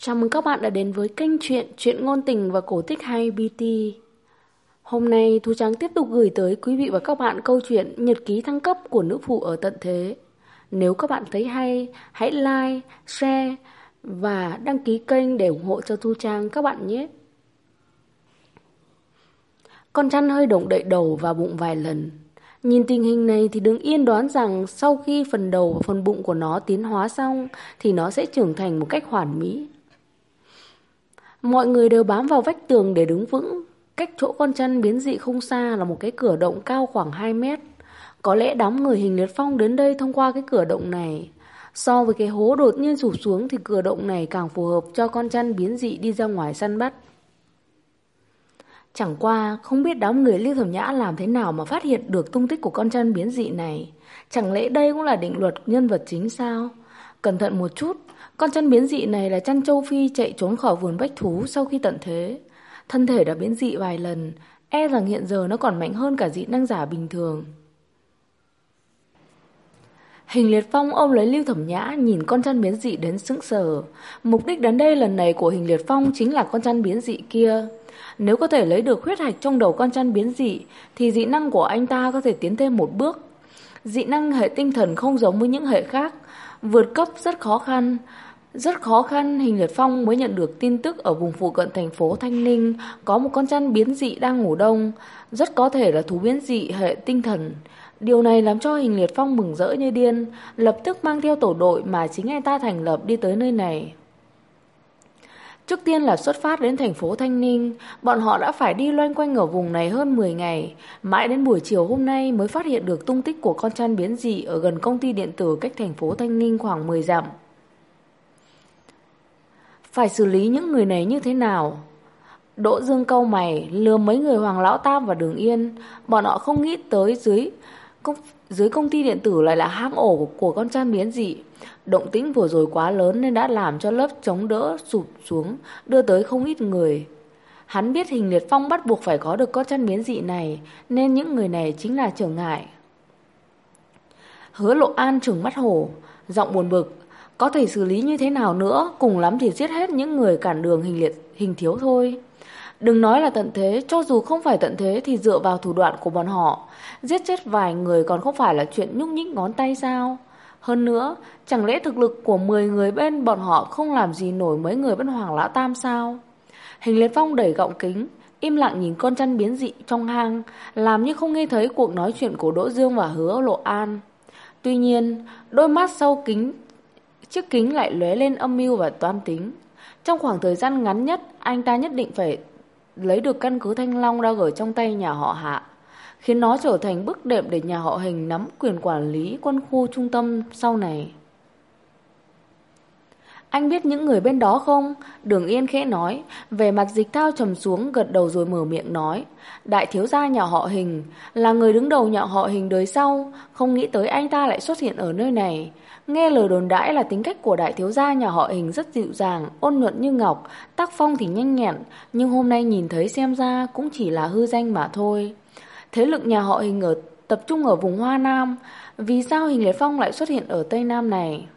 Chào mừng các bạn đã đến với kênh truyện ngôn tình và cổ tích hay BT. Hôm nay Thu Trang tiếp tục gửi tới quý vị và các bạn câu chuyện Nhật ký thăng cấp của nữ phụ ở tận thế. Nếu các bạn thấy hay, hãy like, share và đăng ký kênh để ủng hộ cho Thu Trang các bạn nhé. Con chăn hơi động đậy đầu và bụng vài lần. Nhìn tình hình này thì đừng yên đoán rằng sau khi phần đầu và phần bụng của nó tiến hóa xong thì nó sẽ trưởng thành một cách hoàn mỹ. Mọi người đều bám vào vách tường để đứng vững. Cách chỗ con chăn biến dị không xa là một cái cửa động cao khoảng 2 mét. Có lẽ đám người hình liệt phong đến đây thông qua cái cửa động này. So với cái hố đột nhiên sụp xuống thì cửa động này càng phù hợp cho con chăn biến dị đi ra ngoài săn bắt. Chẳng qua không biết đám người Lưu Thẩm Nhã làm thế nào mà phát hiện được tung tích của con chăn biến dị này. Chẳng lẽ đây cũng là định luật nhân vật chính sao? Cẩn thận một chút, con chăn biến dị này là chăn châu Phi chạy trốn khỏi vườn bách thú sau khi tận thế. Thân thể đã biến dị vài lần, e rằng hiện giờ nó còn mạnh hơn cả dị năng giả bình thường. Hình liệt phong ôm lấy Lưu Thẩm Nhã, nhìn con chăn biến dị đến sững sờ. Mục đích đến đây lần này của hình liệt phong chính là con chăn biến dị kia. Nếu có thể lấy được huyết hạch trong đầu con chăn biến dị thì dị năng của anh ta có thể tiến thêm một bước. Dị năng hệ tinh thần không giống với những hệ khác, vượt cấp rất khó khăn. Rất khó khăn Hình liệt phong mới nhận được tin tức ở vùng phụ cận thành phố Thanh Ninh có một con chăn biến dị đang ngủ đông, rất có thể là thú biến dị hệ tinh thần. Điều này làm cho Hình liệt phong mừng rỡ như điên, lập tức mang theo tổ đội mà chính anh ta thành lập đi tới nơi này. Trước tiên là xuất phát đến thành phố Thanh Ninh, bọn họ đã phải đi loanh quanh ở vùng này hơn 10 ngày, mãi đến buổi chiều hôm nay mới phát hiện được tung tích của con chăn biến dị ở gần công ty điện tử cách thành phố Thanh Ninh khoảng 10 dặm. Phải xử lý những người này như thế nào? Đỗ Dương cau mày, lườm mấy người Hoàng Lão Tam và Đường Yên. Bọn họ không nghĩ tới dưới công ty điện tử lại là hang ổ của con chăn biến dị. Động tĩnh vừa rồi quá lớn nên đã làm cho lớp chống đỡ sụp xuống, đưa tới không ít người. Hắn biết Hình liệt phong bắt buộc phải có được con chăn biến dị này, nên những người này chính là trở ngại. Hứa Lộ An trừng mắt hổ, giọng buồn bực. Có thể xử lý như thế nào nữa, cùng lắm thì giết hết những người cản đường hình thiếu thôi. Đừng nói là tận thế, cho dù không phải tận thế thì dựa vào thủ đoạn của bọn họ, giết chết vài người còn không phải là chuyện nhúc nhích ngón tay sao? Hơn nữa, chẳng lẽ thực lực của 10 người bên bọn họ không làm gì nổi mấy người bên Hoàng Lão Tam sao? Hình liệt phong đẩy gọng kính, im lặng nhìn con chăn biến dị trong hang, làm như không nghe thấy cuộc nói chuyện của Đỗ Dương và Hứa Lộ An. Tuy nhiên, đôi mắt sau chiếc kính lại lóe lên âm mưu và toan tính. Trong khoảng thời gian ngắn nhất, anh ta nhất định phải lấy được căn cứ Thanh Long đang ở trong tay nhà họ Hạ, khiến nó trở thành bước đệm để nhà họ Hình nắm quyền quản lý quân khu trung tâm sau này. Anh biết những người bên đó không? Đường Yên khẽ nói. Vẻ mặt Dịch Thao trầm xuống, gật đầu rồi mở miệng nói. Đại thiếu gia nhà họ Hình, là người đứng đầu nhà họ Hình đời sau. Không nghĩ tới anh ta lại xuất hiện ở nơi này. Nghe lời đồn đãi là tính cách của đại thiếu gia nhà họ Hình rất dịu dàng, ôn nhuận như ngọc, tác phong thì nhanh nhẹn, nhưng hôm nay nhìn thấy xem ra cũng chỉ là hư danh mà thôi. Thế lực nhà họ Hình tập trung ở vùng Hoa Nam, vì sao Hình liệt phong lại xuất hiện ở Tây Nam này?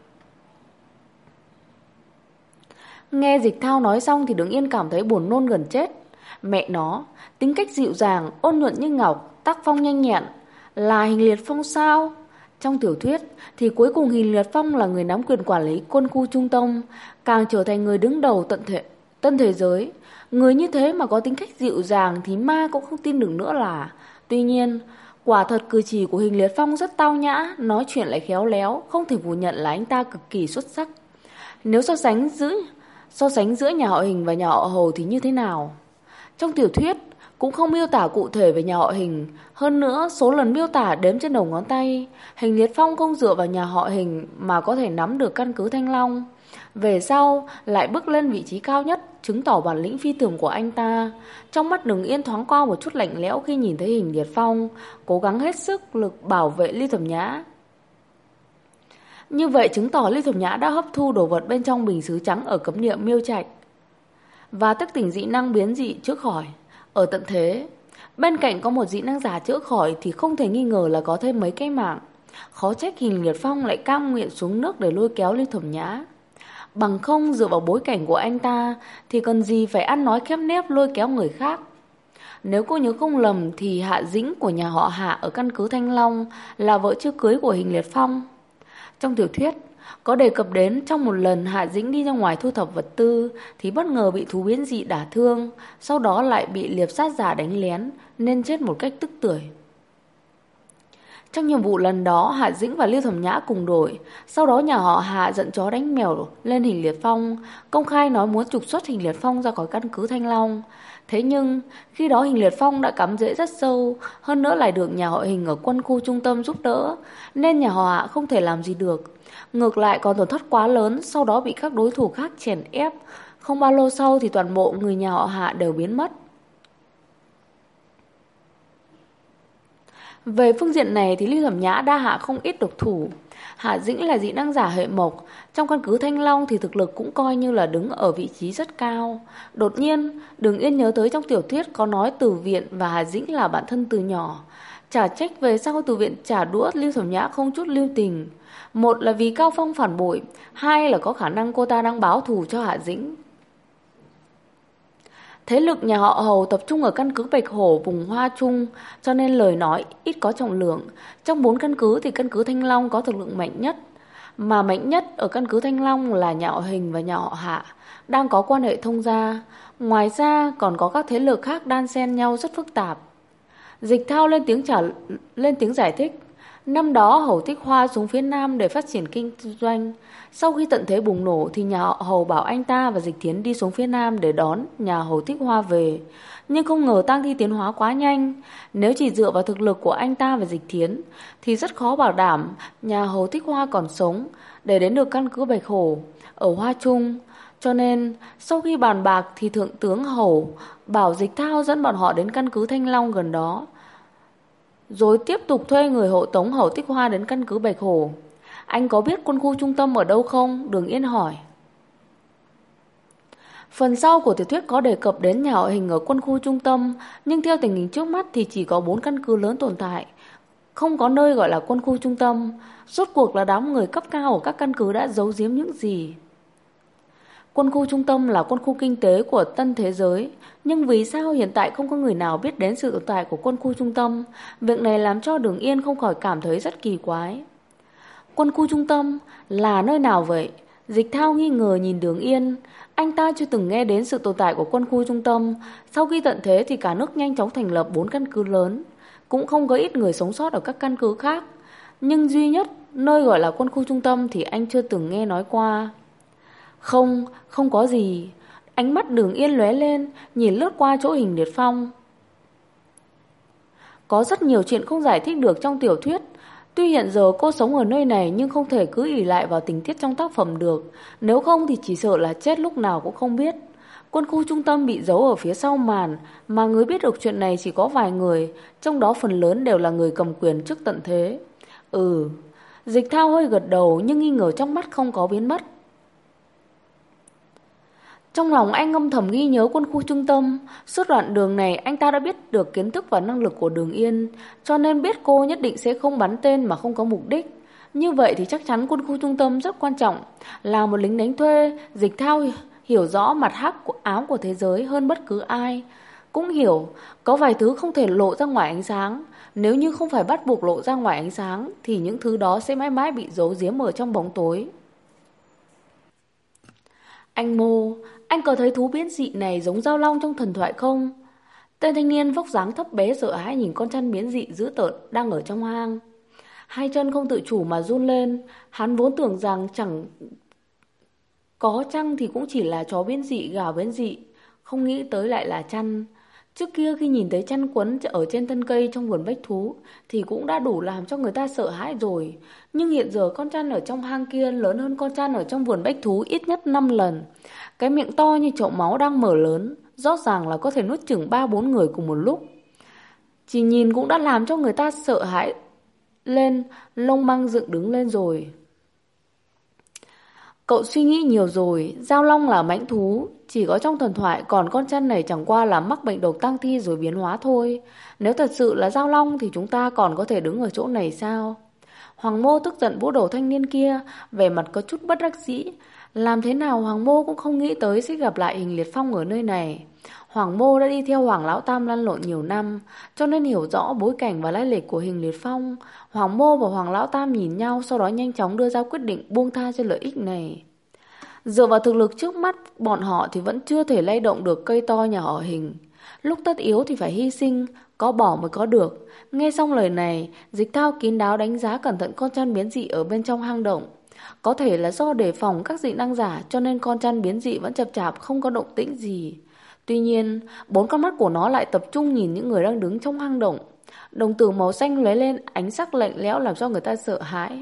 Nghe Dịch Thao nói xong thì Đường Yên cảm thấy buồn nôn gần chết. Mẹ nó, tính cách dịu dàng, ôn nhuận như ngọc, tác phong nhanh nhẹn, là Hình liệt phong sao? Trong tiểu thuyết thì cuối cùng Hình liệt phong là người nắm quyền quản lý quân khu trung tâm, càng trở thành người đứng đầu tân thế giới. Người như thế mà có tính cách dịu dàng thì ma cũng không tin được nữa là. Tuy nhiên, quả thật cử chỉ của Hình liệt phong rất tao nhã, nói chuyện lại khéo léo, không thể phủ nhận là anh ta cực kỳ xuất sắc. Nếu so sánh giữa nhà họ Hình và nhà họ Hầu thì như thế nào? Trong tiểu thuyết cũng không miêu tả cụ thể về nhà họ Hình, hơn nữa số lần miêu tả đếm trên đầu ngón tay. Hình liệt phong không dựa vào nhà họ Hình mà có thể nắm được căn cứ Thanh Long, về sau lại bước lên vị trí cao nhất, chứng tỏ bản lĩnh phi thường của anh ta. Trong mắt Đường Yên thoáng qua một chút lạnh lẽo khi nhìn thấy Hình liệt phong cố gắng hết sức lực bảo vệ Ly Thẩm Nhã. Như vậy chứng tỏ Ly Thẩm Nhã đã hấp thu đồ vật bên trong bình sứ trắng ở cấm địa Miêu Trạch và thức tỉnh dị năng biến dị chữa khỏi. Ở tận thế, bên cạnh có một dị năng giả chữa khỏi thì không thể nghi ngờ là có thêm mấy cái mạng. Khó trách Hình liệt phong lại cam nguyện xuống nước để lôi kéo Ly Thẩm Nhã. Bằng không dựa vào bối cảnh của anh ta thì cần gì phải ăn nói khép nép lôi kéo người khác. Nếu cô nhớ không lầm thì Hạ Dĩnh của nhà họ Hạ ở căn cứ Thanh Long là vợ chưa cưới của Hình Liệt Phong. Trong tiểu thuyết có đề cập đến trong một lần Hạ Dĩnh đi ra ngoài thu thập vật tư thì bất ngờ bị thú biến dị đả thương, sau đó lại bị liệp sát giả đánh lén nên chết một cách tức tưởi. Trong nhiệm vụ lần đó, Hạ Dĩnh và Lưu Thẩm Nhã cùng đội. Sau đó nhà họ Hạ giận chó đánh mèo lên Hình Liệt Phong, công khai nói muốn trục xuất Hình Liệt Phong ra khỏi căn cứ Thanh Long. Thế nhưng, khi đó Hình Liệt Phong đã cắm rễ rất sâu, hơn nữa lại được nhà họ Hình ở quân khu trung tâm giúp đỡ, nên nhà họ Hạ không thể làm gì được. Ngược lại còn tổn thất quá lớn, sau đó bị các đối thủ khác chèn ép. Không bao lâu sau thì toàn bộ người nhà họ Hạ đều biến mất. Về phương diện này thì Lưu Thẩm Nhã đa hạ không ít độc thủ. Hạ Dĩnh là dị năng giả hệ mộc, trong căn cứ Thanh Long thì thực lực cũng coi như là đứng ở vị trí rất cao. Đột nhiên, Đường Yên nhớ tới trong tiểu thuyết có nói Từ Viện và Hạ Dĩnh là bạn thân từ nhỏ. Chả trách về sau Từ Viện trả đũa Lưu Thẩm Nhã không chút lưu tình. Một là vì Cao Phong phản bội, hai là có khả năng cô ta đang báo thù cho Hạ Dĩnh. Thế lực nhà họ Hầu tập trung ở căn cứ Bạch Hổ vùng Hoa Trung, cho nên lời nói ít có trọng lượng. Trong 4 căn cứ thì căn cứ Thanh Long có thực lực mạnh nhất. Mà mạnh nhất ở căn cứ Thanh Long là nhà họ Hình và nhà họ Hạ, đang có quan hệ thông gia. Ngoài ra còn có các thế lực khác đan xen nhau rất phức tạp. Dịch Thao lên tiếng giải thích. Năm đó Hầu Thích Hoa xuống phía Nam để phát triển kinh doanh. Sau khi tận thế bùng nổ thì nhà họ Hầu bảo anh ta và Dịch Thiến đi xuống phía Nam để đón nhà Hầu Thích Hoa về. Nhưng không ngờ tang thi tiến hóa quá nhanh. Nếu chỉ dựa vào thực lực của anh ta và Dịch Thiến thì rất khó bảo đảm nhà Hầu Thích Hoa còn sống để đến được căn cứ Bạch Hổ ở Hoa Trung. Cho nên sau khi bàn bạc thì Thượng tướng Hầu bảo Dịch Thao dẫn bọn họ đến căn cứ Thanh Long gần đó, rồi tiếp tục thuê người hộ tống Hầu Tích Hoa đến căn cứ Bạch Hổ. Anh có biết quân khu trung tâm ở đâu không? Đường Yên hỏi. Phần sau của tiểu thuyết có đề cập đến nhà họ Hình ở quân khu trung tâm, nhưng theo tình hình trước mắt thì chỉ có 4 căn cứ lớn tồn tại, không có nơi gọi là quân khu trung tâm. Rốt cuộc là đám người cấp cao ở các căn cứ đã giấu giếm những gì? Quân khu trung tâm là quân khu kinh tế của tân thế giới, nhưng vì sao hiện tại không có người nào biết đến sự tồn tại của quân khu trung tâm? Việc này làm cho Đường Yên không khỏi cảm thấy rất kỳ quái. Quân khu trung tâm là nơi nào vậy? Dịch Thao nghi ngờ nhìn Đường Yên. Anh ta chưa từng nghe đến sự tồn tại của quân khu trung tâm. Sau khi tận thế thì cả nước nhanh chóng thành lập 4 căn cứ lớn, cũng không có ít người sống sót ở các căn cứ khác. Nhưng duy nhất nơi gọi là quân khu trung tâm thì anh chưa từng nghe nói qua. Không, không có gì. Ánh mắt Đường Yên lóe lên, nhìn lướt qua chỗ Hình Liệt Phong. Có rất nhiều chuyện không giải thích được trong tiểu thuyết. Tuy hiện giờ cô sống ở nơi này nhưng không thể cứ ỷ lại vào tình tiết trong tác phẩm được. Nếu không thì chỉ sợ là chết lúc nào cũng không biết. Quân khu trung tâm bị giấu ở phía sau màn, mà người biết được chuyện này chỉ có vài người, trong đó phần lớn đều là người cầm quyền trước tận thế. Dịch Thao hơi gật đầu nhưng nghi ngờ trong mắt không có biến mất. Trong lòng anh âm thầm ghi nhớ quân khu trung tâm. Suốt đoạn đường này anh ta đã biết được kiến thức và năng lực của Đường Yên, cho nên biết cô nhất định sẽ không bắn tên mà không có mục đích. Như vậy thì chắc chắn quân khu trung tâm rất quan trọng. Là một lính đánh thuê, Dịch Thao hiểu rõ mặt hắc của áo của thế giới hơn bất cứ ai. Cũng hiểu có vài thứ không thể lộ ra ngoài ánh sáng. Nếu như không phải bắt buộc lộ ra ngoài ánh sáng thì những thứ đó sẽ mãi mãi bị giấu giếm ở trong bóng tối. Anh Mô, anh có thấy thú biến dị này giống dao long trong thần thoại không? Tên thanh niên vóc dáng thấp bé sợ hãi nhìn con chăn biến dị dữ tợn đang ở trong hang. Hai chân không tự chủ mà run lên. Hắn vốn tưởng rằng chẳng có chăng thì cũng chỉ là chó biến dị, gà biến dị, không nghĩ tới lại là chăn. Trước kia khi nhìn thấy chăn quấn ở trên thân cây trong vườn bách thú thì cũng đã đủ làm cho người ta sợ hãi rồi. Nhưng hiện giờ con chăn ở trong hang kia lớn hơn con chăn ở trong vườn bách thú ít nhất 5 lần. Cái miệng to như chậu máu đang mở lớn, rõ ràng là có thể nuốt chửng 3-4 người cùng một lúc. Chỉ nhìn cũng đã làm cho người ta sợ hãi lên, lông măng dựng đứng lên rồi. Cậu suy nghĩ nhiều rồi, Giao Long là mãnh thú, chỉ có trong thần thoại, còn con chăn này chẳng qua là mắc bệnh độc tang thi rồi biến hóa thôi. Nếu thật sự là Giao Long thì chúng ta còn có thể đứng ở chỗ này sao? Hoàng Mô tức giận vỗ đầu thanh niên kia, vẻ mặt có chút bất đắc dĩ. Làm thế nào Hoàng Mô cũng không nghĩ tới sẽ gặp lại Hình Liệt Phong ở nơi này. Hoàng Mô đã đi theo Hoàng Lão Tam lăn lộn nhiều năm, cho nên hiểu rõ bối cảnh và lai lịch của Hình Liệt Phong. Hoàng Mô và Hoàng Lão Tam nhìn nhau, sau đó nhanh chóng đưa ra quyết định buông tha cho lợi ích này. Dựa vào thực lực trước mắt bọn họ thì vẫn chưa thể lay động được cây to nhà họ Hình. Lúc tất yếu thì phải hy sinh, có bỏ mới có được. Nghe xong lời này, Dịch Thao kín đáo đánh giá cẩn thận con chăn biến dị ở bên trong hang động. Có thể là do đề phòng các dị năng giả cho nên con chăn biến dị vẫn chậm chạp không có động tĩnh gì. Tuy nhiên, bốn con mắt của nó lại tập trung nhìn những người đang đứng trong hang động. Đồng tử màu xanh lóe lên ánh sắc lạnh lẽo làm cho người ta sợ hãi.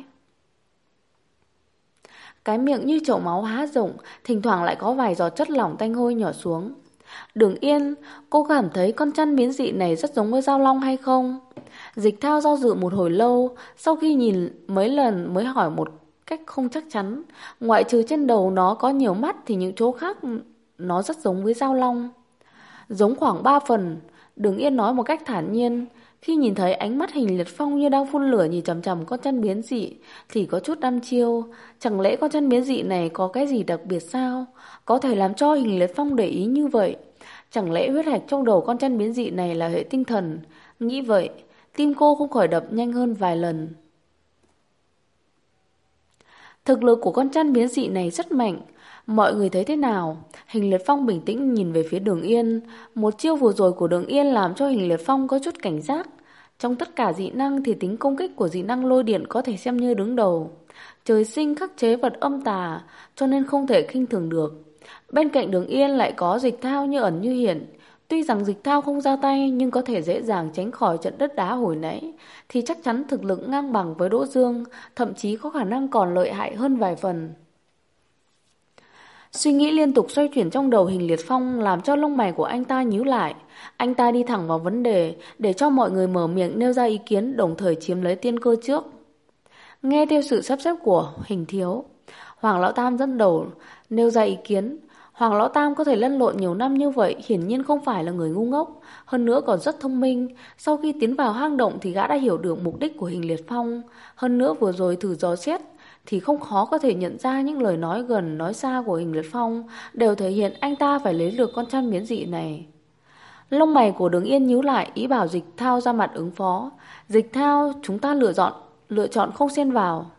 Cái miệng như chậu máu há rộng, thỉnh thoảng lại có vài giọt chất lỏng tanh hôi nhỏ xuống. Đường Yên, cô cảm thấy con chăn biến dị này rất giống với dao long hay không? Dịch Thao do dự một hồi lâu, sau khi nhìn mấy lần mới hỏi một cách không chắc chắn. Ngoại trừ trên đầu nó có nhiều mắt thì những chỗ khác nó rất giống với dao long. Giống khoảng 3 phần, Đường Yên nói một cách thản nhiên. Khi nhìn thấy ánh mắt Hình Liệt Phong như đang phun lửa nhìn chằm chằm con chăn biến dị thì có chút đăm chiêu. Chẳng lẽ con chăn biến dị này có cái gì đặc biệt sao? Có thể làm cho Hình Liệt Phong để ý như vậy? Chẳng lẽ huyết hạch trong đầu con chăn biến dị này là hệ tinh thần? Nghĩ vậy, tim cô không khỏi đập nhanh hơn vài lần. Thực lực của con chăn biến dị này rất mạnh. Mọi người thấy thế nào? Hình Liệt Phong bình tĩnh nhìn về phía Đường Yên. Một chiêu vừa rồi của Đường Yên làm cho Hình Liệt Phong có chút cảnh giác. Trong tất cả dị năng thì tính công kích của dị năng lôi điện có thể xem như đứng đầu. Trời sinh khắc chế vật âm tà, cho nên không thể khinh thường được. Bên cạnh Đường Yên lại có Dịch Thao như ẩn như hiện. Tuy rằng Dịch Thao không ra tay nhưng có thể dễ dàng tránh khỏi trận đất đá hồi nãy, thì chắc chắn thực lực ngang bằng với Đỗ Dương, thậm chí có khả năng còn lợi hại hơn vài phần. Suy nghĩ liên tục xoay chuyển trong đầu Hình Liệt Phong làm cho lông mày của anh ta nhíu lại. Anh ta đi thẳng vào vấn đề để cho mọi người mở miệng nêu ra ý kiến, đồng thời chiếm lấy tiên cơ trước. Nghe theo sự sắp xếp của Hình Thiếu, Hoàng Lão Tam dẫn đầu nêu ra ý kiến. Hoàng Lão Tam có thể lăn lộn nhiều năm như vậy hiển nhiên không phải là người ngu ngốc, hơn nữa còn rất thông minh. Sau khi tiến vào hang động thì gã đã hiểu được mục đích của Hình Liệt Phong. Hơn nữa vừa rồi thử dò xét thì không khó có thể nhận ra những lời nói gần nói xa của Hình Liệt Phong đều thể hiện anh ta phải lấy được con chăn biến dị này. Lông mày của Đường Yên nhíu lại, ý bảo Dịch Thao ra mặt ứng phó. Dịch Thao, chúng ta lựa chọn không xen vào.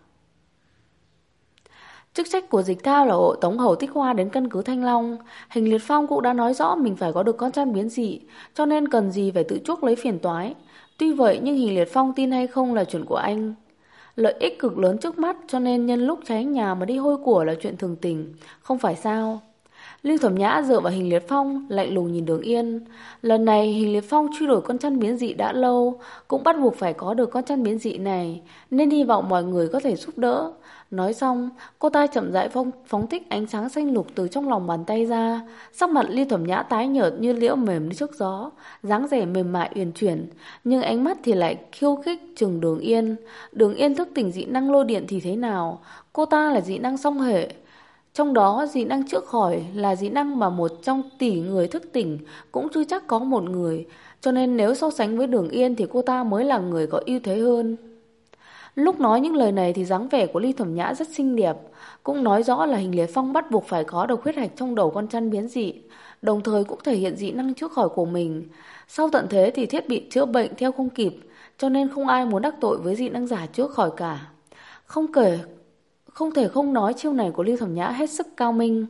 Chức trách của Dịch Thao là hộ tống Hầu Tích Hoa đến căn cứ Thanh Long. Hình Liệt Phong cũng đã nói rõ mình phải có được con chăn biến dị, cho nên cần gì phải tự chuốc lấy phiền toái. Tuy vậy nhưng Hình Liệt Phong tin hay không là chuyện của anh. Lợi ích cực lớn trước mắt cho nên nhân lúc cháy nhà mà đi hôi của là chuyện thường tình, không phải sao? Lưu Thẩm Nhã dựa vào Hình Liệt Phong, lạnh lùng nhìn Đường Yên. Lần này Hình Liệt Phong truy đuổi con chăn biến dị đã lâu, cũng bắt buộc phải có được con chăn biến dị này, nên hy vọng mọi người có thể giúp đỡ. Nói xong, cô ta chậm rãi phóng thích ánh sáng xanh lục từ trong lòng bàn tay ra. Sắc mặt Lưu Thẩm Nhã tái nhợt như liễu mềm trước gió, dáng vẻ mềm mại uyển chuyển, nhưng ánh mắt thì lại khiêu khích chừng Đường Yên. Đường Yên thức tỉnh dị năng lôi điện thì thế nào? Cô ta là dị năng song hệ. Trong đó dị năng chữa khỏi là dị năng mà một trong tỷ người thức tỉnh cũng chưa chắc có một người, cho nên nếu so sánh với Đường Yên thì cô ta mới là người có ưu thế hơn. Lúc nói những lời này thì dáng vẻ của Ly Thẩm Nhã rất xinh đẹp, cũng nói rõ là Hình Liệt Phong bắt buộc phải có được huyết hạch trong đầu con chăn biến dị, đồng thời cũng thể hiện dị năng chữa khỏi của mình. Sau tận thế thì thiết bị chữa bệnh theo không kịp, cho nên không ai muốn đắc tội với dị năng giả chữa khỏi cả. Không thể không nói chiêu này của Lưu Thẩm Nhã hết sức cao minh.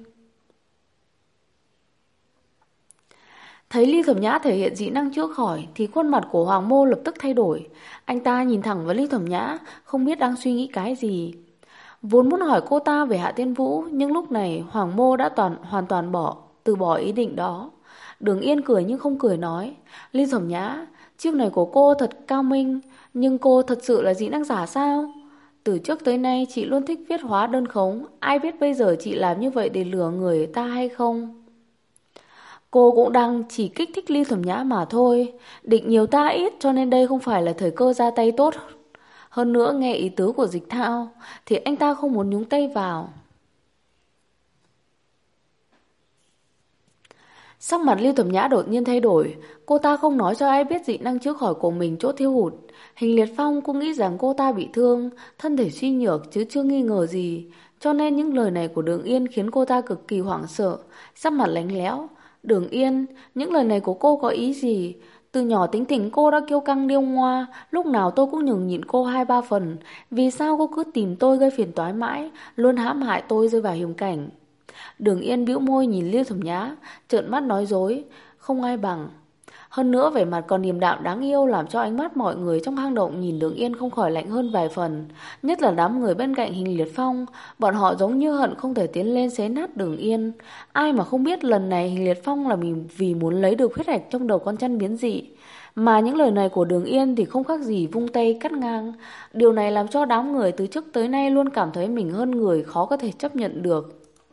Thấy Lưu Thẩm Nhã thể hiện dị năng chữa khỏi thì khuôn mặt của Hoàng Mô lập tức thay đổi. Anh ta nhìn thẳng vào Lưu Thẩm Nhã, không biết đang suy nghĩ cái gì. Vốn muốn hỏi cô ta về Hạ Tiên Vũ, nhưng lúc này Hoàng Mô đã hoàn toàn từ bỏ ý định đó. Đường Yên cười nhưng không cười nói, Lưu Thẩm Nhã, chiêu này của cô thật cao minh, nhưng cô thật sự là dị năng giả sao? Từ trước tới nay chị luôn thích viết hóa đơn khống, ai biết bây giờ chị làm như vậy để lừa người ta hay không? Cô cũng đang chỉ kích thích Ly Thẩm Nhã mà thôi, định nhiều ta ít cho nên đây không phải là thời cơ ra tay tốt. Hơn nữa nghe ý tứ của Dịch Thao thì anh ta không muốn nhúng tay vào. Sắc mặt Lưu Thẩm Nhã đột nhiên thay đổi, cô ta không nói cho ai biết dị năng chữa khỏi của mình chỗ thiếu hụt. Hình Liệt Phong cũng nghĩ rằng cô ta bị thương, thân thể suy nhược chứ chưa nghi ngờ gì. Cho nên những lời này của Đường Yên khiến cô ta cực kỳ hoảng sợ, sắc mặt lạnh lẽo. Đường Yên, những lời này của cô có ý gì? Từ nhỏ tính tình cô đã kiêu căng điêu ngoa, lúc nào tôi cũng nhường nhịn cô 2-3 phần. Vì sao cô cứ tìm tôi gây phiền toái mãi, luôn hãm hại tôi rơi vào hiểm cảnh? Đường Yên bĩu môi nhìn Lưu Thẩm Nhã, trợn mắt nói dối, không ai bằng. Hơn nữa vẻ mặt còn điềm đạm đáng yêu làm cho ánh mắt mọi người trong hang động nhìn Đường Yên không khỏi lạnh hơn vài phần. Nhất là đám người bên cạnh Hình Liệt Phong, bọn họ giống như hận không thể tiến lên xé nát Đường Yên. Ai mà không biết lần này Hình Liệt Phong là vì muốn lấy được huyết hạch trong đầu con chăn biến dị. Mà những lời này của Đường Yên thì không khác gì vung tay cắt ngang. Điều này làm cho đám người từ trước tới nay luôn cảm thấy mình hơn người, khó có thể chấp nhận được.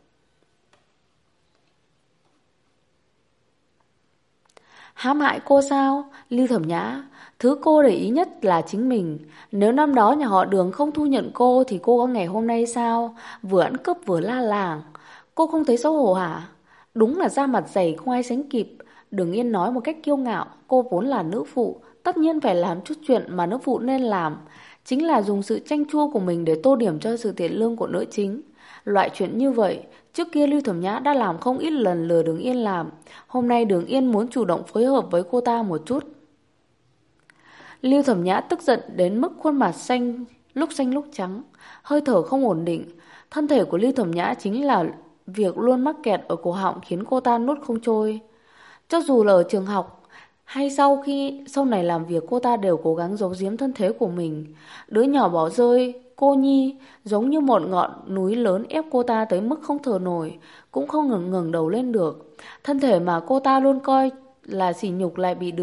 Hãm hại cô sao? Lưu Thẩm Nhã, thứ cô để ý nhất là chính mình. Nếu năm đó nhà họ Đường không thu nhận cô thì cô có ngày hôm nay sao? Vừa ăn cướp vừa la làng. Cô không thấy xấu hổ hả? Đúng là da mặt dày không ai sánh kịp. Đường Yên nói một cách kiêu ngạo, cô vốn là nữ phụ, tất nhiên phải làm chút chuyện mà nữ phụ nên làm. Chính là dùng sự chanh chua của mình để tô điểm cho sự thiện lương của nữ chính. Loại chuyện như vậy, trước kia Lưu Thẩm Nhã đã làm không ít lần lừa Đường Yên làm. Hôm nay Đường Yên muốn chủ động phối hợp với cô ta một chút. Lưu Thẩm Nhã tức giận đến mức khuôn mặt xanh lúc trắng, hơi thở không ổn định. Thân thể của Lưu Thẩm Nhã chính là việc luôn mắc kẹt ở cổ họng khiến cô ta nuốt không trôi. Cho dù là ở trường học hay sau này làm việc, cô ta đều cố gắng giấu giếm thân thế của mình. Đứa nhỏ bỏ rơi, cô Nhi, giống như một ngọn núi lớn ép cô ta tới mức không thở nổi, cũng không ngẩng ngẩng đầu lên được. Thân thể mà cô ta coi là sỉ nhục lại bị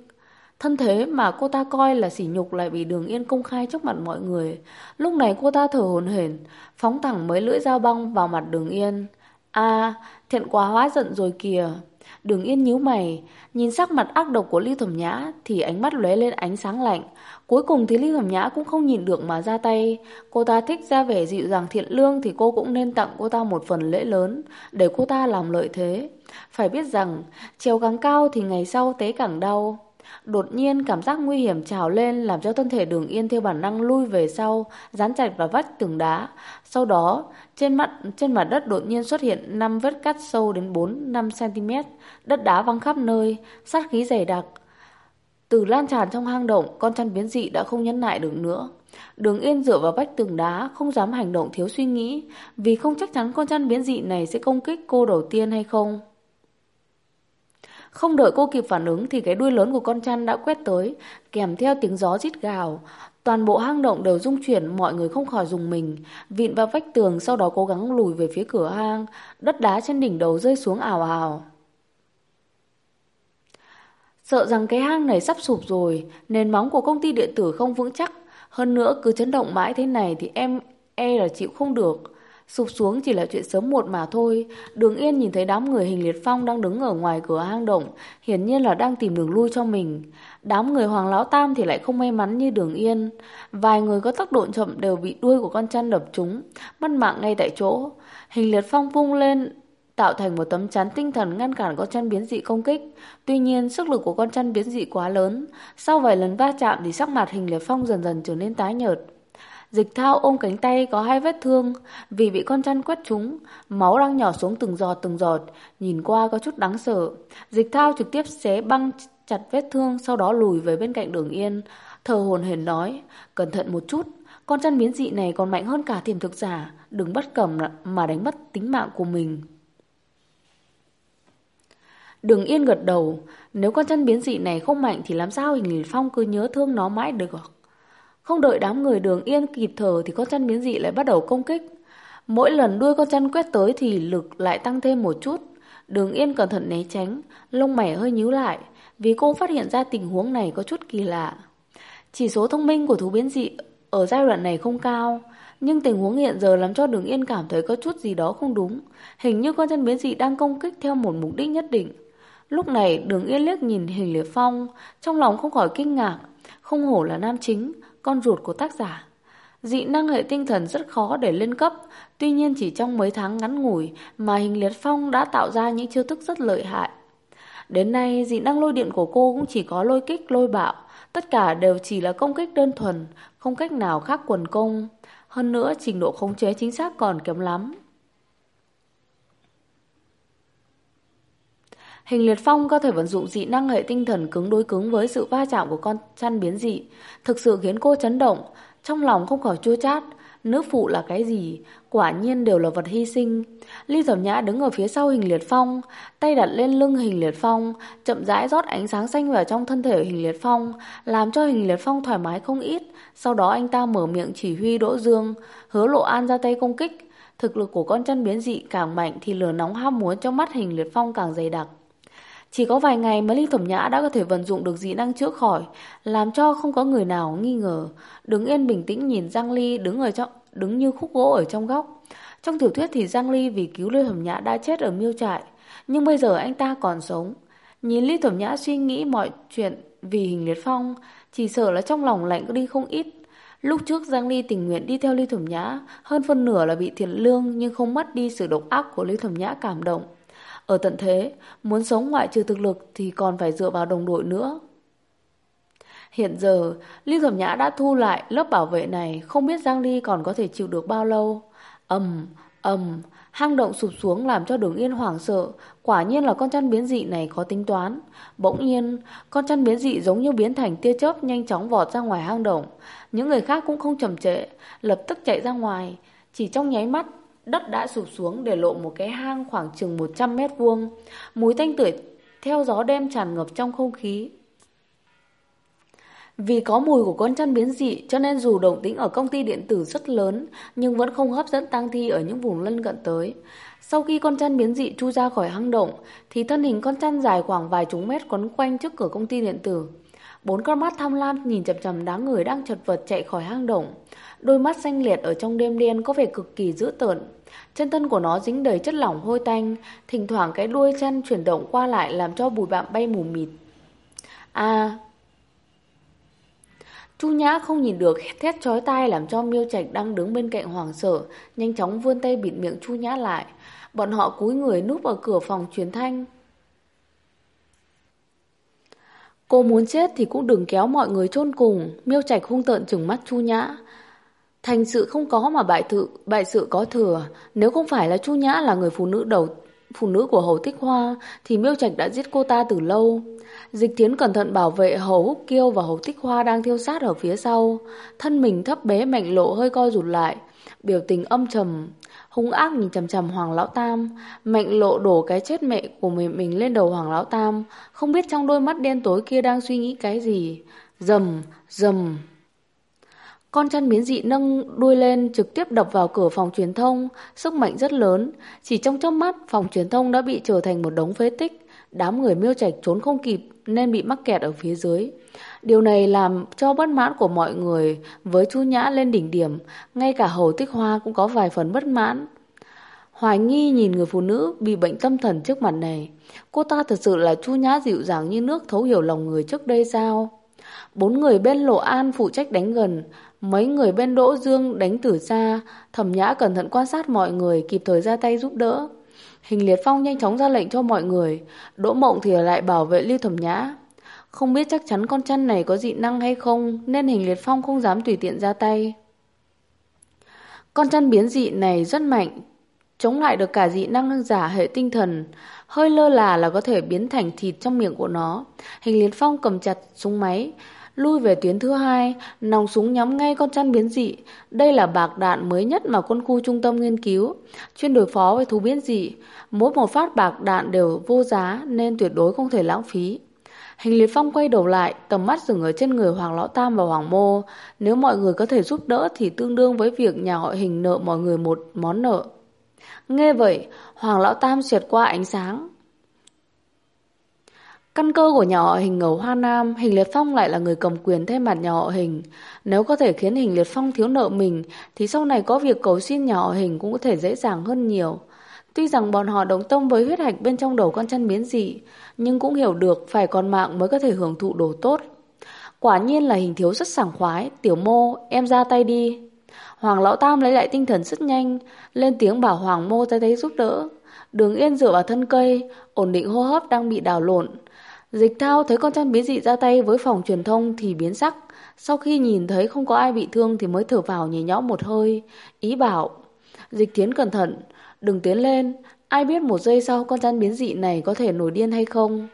Đường Yên công khai trước mặt mọi người. Lúc này cô ta thở hổn hển, phóng thẳng mấy lưỡi dao băng vào mặt Đường Yên. À, thiện quá hóa giận rồi kìa. Đường Yên nhíu mày, nhìn sắc mặt ác độc của Lưu Thẩm Nhã thì ánh mắt lóe lên ánh sáng lạnh. Cuối cùng thì Lưu Thẩm Nhã cũng không nhìn được mà ra tay. Cô ta thích ra vẻ dịu dàng thiện lương thì cô cũng nên tặng cô ta một phần lễ lớn để cô ta làm lợi thế. Phải biết rằng trèo càng cao thì ngày sau té càng đau. Đột nhiên cảm giác nguy hiểm trào lên làm cho thân thể Đường Yên theo bản năng lui về sau, dán chặt vào vách tường đá. Sau đó, trên mặt đất đột nhiên xuất hiện 5 vết cắt sâu đến 4-5 cm, đất đá văng khắp nơi, sát khí dày đặc. Từ lan tràn trong hang động, con chăn biến dị đã không nhẫn nại được nữa. Đường Yên dựa vào vách tường đá, không dám hành động thiếu suy nghĩ, vì không chắc chắn con chăn biến dị này sẽ công kích cô đầu tiên hay không. Không đợi cô kịp phản ứng thì cái đuôi lớn của con chăn đã quét tới, kèm theo tiếng gió rít gào. Toàn bộ hang động đều rung chuyển, mọi người không khỏi rùng mình, vịn vào vách tường, sau đó cố gắng lùi về phía cửa hang. Đất đá trên đỉnh đầu rơi xuống ào ào. Sợ rằng cái hang này sắp sụp rồi, nền móng của công ty điện tử không vững chắc. Hơn nữa cứ chấn động mãi thế này thì em là chịu không được. Sụp xuống chỉ là chuyện sớm muộn mà thôi. Đường Yên nhìn thấy đám người Hình Liệt Phong đang đứng ở ngoài cửa hang động, hiển nhiên là đang tìm đường lui cho mình. Đám người Hoàng Lão Tam thì lại không may mắn như Đường Yên. Vài người có tốc độ chậm đều bị đuôi của con chăn đập trúng, mất mạng ngay tại chỗ. Hình Liệt Phong vung lên tạo thành một tấm chắn tinh thần ngăn cản con chăn biến dị công kích. Tuy nhiên sức lực của con chăn biến dị quá lớn, sau vài lần va chạm thì sắc mặt Hình Liệt Phong dần dần trở nên tái nhợt. Dịch Thao ôm cánh tay có 2 vết thương vì bị con chăn quét trúng, máu đang nhỏ xuống từng giọt, nhìn qua có chút đáng sợ. Dịch Thao trực tiếp xé băng chặt vết thương, sau đó lùi về bên cạnh Đường Yên, thở hổn hển nói: "Cẩn thận một chút, con chăn biến dị này còn mạnh hơn cả thiểm thực giả, đừng bất cẩn mà đánh mất tính mạng của mình." Đường Yên gật đầu, nếu con chăn biến dị này không mạnh thì làm sao Hình Liệt Phong cứ nhớ thương nó mãi được. Không đợi đám người Đường Yên kịp thở thì con chăn biến dị lại bắt đầu công kích. Mỗi lần đuôi con chăn quét tới thì lực lại tăng thêm một chút. Đường Yên cẩn thận né tránh, lông mày hơi nhíu lại, vì cô phát hiện ra tình huống này có chút kỳ lạ. Chỉ số thông minh của thú biến dị ở giai đoạn này không cao, nhưng tình huống hiện giờ làm cho Đường Yên cảm thấy có chút gì đó không đúng. Hình như con chăn biến dị đang công kích theo một mục đích nhất định. Lúc này Đường Yên liếc nhìn Hình Liệt Phong, trong lòng không khỏi kinh ngạc. Không hổ là nam chính, con ruột của tác giả. Dị năng hệ tinh thần rất khó để lên cấp, tuy nhiên chỉ trong mấy tháng ngắn ngủi mà Hình Liệt Phong đã tạo ra những chiêu thức rất lợi hại. Đến nay dị năng lôi điện của cô cũng chỉ có lôi kích, lôi bạo, tất cả đều chỉ là công kích đơn thuần, không cách nào khác quần công. Hơn nữa trình độ khống chế chính xác còn kém lắm. Hình liệt phong có thể vận dụng dị năng hệ tinh thần cứng đối cứng với sự va chạm của con chăn biến dị, thực sự khiến cô chấn động, trong lòng không khỏi chua chát. Nữ phụ là cái gì? Quả nhiên đều là vật hy sinh. Ly Thẩm Nhã đứng ở phía sau hình liệt phong, tay đặt lên lưng hình liệt phong, chậm rãi rót ánh sáng xanh vào trong thân thể hình liệt phong, làm cho hình liệt phong thoải mái không ít. Sau đó anh ta mở miệng chỉ huy Đỗ Dương, Hứa Lộ An ra tay công kích. Thực lực của con chăn biến dị càng mạnh thì lửa nóng ham muốn trong mắt hình liệt phong càng dày đặc. Chỉ có vài ngày mà Ly Thẩm Nhã đã có thể vận dụng được dị năng chữa khỏi, làm cho không có người nào nghi ngờ. Đứng yên bình tĩnh nhìn Giang Ly đứng như khúc gỗ ở trong góc. Trong tiểu thuyết thì Giang Ly vì cứu Ly Thẩm Nhã đã chết ở miêu trại, nhưng bây giờ anh ta còn sống. Nhìn Ly Thẩm Nhã suy nghĩ mọi chuyện vì hình liệt phong, chỉ sợ là trong lòng lạnh đi không ít. Lúc trước Giang Ly tình nguyện đi theo Ly Thẩm Nhã, hơn phân nửa là bị thiện lương nhưng không mất đi sự độc ác của Ly Thẩm Nhã cảm động. Ở tận thế, muốn sống ngoại trừ thực lực thì còn phải dựa vào đồng đội nữa. Hiện giờ, Ly Thẩm Nhã đã thu lại lớp bảo vệ này, không biết Giang Ly còn có thể chịu được bao lâu. Hang động sụp xuống làm cho Đường Yên hoảng sợ, quả nhiên là con chăn biến dị này có tính toán. Bỗng nhiên, con chăn biến dị giống như biến thành tia chớp nhanh chóng vọt ra ngoài hang động. Những người khác cũng không chậm trễ, lập tức chạy ra ngoài. Chỉ trong nháy mắt, đất đã sụp xuống để lộ một cái hang khoảng chừng 100 mét vuông. Mùi tanh tưởi theo gió đêm tràn ngập trong không khí. Vì có mùi của con chăn biến dị cho nên dù động tĩnh ở công ty điện tử rất lớn nhưng vẫn không hấp dẫn tang thi ở những vùng lân cận tới. Sau khi con chăn biến dị chui ra khỏi hang động thì thân hình con chăn dài khoảng vài chục mét quấn quanh trước cửa công ty điện tử. 4 con mắt tham lam nhìn chằm chằm đám người đang chật vật chạy khỏi hang động. Đôi mắt xanh liệt ở trong đêm đen có vẻ cực kỳ dữ tợn. Trên thân của nó dính đầy chất lỏng hôi tanh, thỉnh thoảng cái đuôi chăn chuyển động qua lại làm cho bụi bặm bay mù mịt. Chu Nhã không nhìn được thét chói tai làm cho Miêu Trạch đang đứng bên cạnh hoảng sợ, nhanh chóng vươn tay bịt miệng Chu Nhã lại. Bọn họ cúi người núp ở cửa phòng truyền thanh. Cô muốn chết thì cũng đừng kéo mọi người chôn cùng. Miêu Trạch hung tợn trừng mắt Chu Nhã. Thành sự không có mà bại sự có thừa. Nếu không phải là Chu Nhã là người phụ nữ của Hầu Tích Hoa thì Miêu Trạch đã giết cô ta từ lâu. Dịch Thiến cẩn thận bảo vệ Hầu Húc Kiêu và Hầu Tích Hoa đang thiêu sát ở phía sau. Thân mình thấp bé Mạnh Lộ hơi co rụt lại, biểu tình âm trầm, hung ác nhìn chằm chằm Hoàng Lão Tam. Mạnh Lộ đổ cái chết mẹ của mình lên đầu Hoàng Lão Tam, không biết trong đôi mắt đen tối kia đang suy nghĩ cái gì. Rầm, rầm. Con chăn biến dị nâng đuôi lên trực tiếp đập vào cửa phòng truyền thông, sức mạnh rất lớn. Chỉ trong chớp mắt, phòng truyền thông đã bị trở thành một đống phế tích. Đám người Miêu Trạch trốn không kịp nên bị mắc kẹt ở phía dưới. Điều này làm cho bất mãn của mọi người với Chu Nhã lên đỉnh điểm. Ngay cả Hầu Tích Hoa cũng có vài phần bất mãn. Hoài nghi nhìn người phụ nữ bị bệnh tâm thần trước mặt này. Cô ta thật sự là Chu Nhã dịu dàng như nước thấu hiểu lòng người trước đây sao? 4 người bên Lộ An phụ trách đánh gần, mấy người bên Đỗ Dương đánh từ xa. Thẩm Nhã cẩn thận quan sát mọi người, kịp thời ra tay giúp đỡ. Hình Liệt Phong nhanh chóng ra lệnh cho mọi người. Đỗ Mộng thì lại bảo vệ Lưu Thẩm Nhã. Không biết chắc chắn con chăn này có dị năng hay không nên Hình Liệt Phong không dám tùy tiện ra tay. Con chăn biến dị này rất mạnh, chống lại được cả dị năng giả hệ tinh thần. Hơi lơ là có thể biến thành thịt trong miệng của nó. Hình Liệt Phong cầm chặt súng máy, lui về tuyến thứ 2, nòng súng nhắm ngay con chăn biến dị. Đây là bạc đạn mới nhất mà quân khu trung tâm nghiên cứu, chuyên đối phó với thú biến dị. Mỗi một phát bạc đạn đều vô giá nên tuyệt đối không thể lãng phí. Hình Liệt Phong quay đầu lại, tầm mắt dừng ở trên người Hoàng Lão Tam và Hoàng Mô. Nếu mọi người có thể giúp đỡ thì tương đương với việc nhà họ Hình nợ mọi người một món nợ. Nghe vậy, Hoàng Lão Tam xẹt qua ánh sáng. Căn cơ của nhà họ Hình ở Hoa Nam, Hình Liệt Phong lại là người cầm quyền thay mặt nhà họ Hình. Nếu có thể khiến Hình Liệt Phong thiếu nợ mình thì sau này có việc cầu xin nhà họ Hình cũng có thể dễ dàng hơn nhiều. Tuy rằng bọn họ đồng tâm với huyết hạch bên trong đầu con chăn biến dị, nhưng cũng hiểu được phải còn mạng mới có thể hưởng thụ đồ tốt. Quả nhiên là Hình thiếu rất sảng khoái. Tiểu Mô, em ra tay đi. Hoàng Lão Tam lấy lại tinh thần rất nhanh, lên tiếng bảo Hoàng Mô ra tay giúp đỡ. Đường Yên dựa vào thân cây, ổn định hô hấp đang bị đảo lộn. Dịch Thao thấy con chăn biến dị ra tay với phòng truyền thông thì biến sắc. Sau khi nhìn thấy không có ai bị thương thì mới thở vào nhẹ nhõm một hơi. Ý bảo, Dịch Thiến cẩn thận, đừng tiến lên. Ai biết một giây sau con chăn biến dị này có thể nổi điên hay không.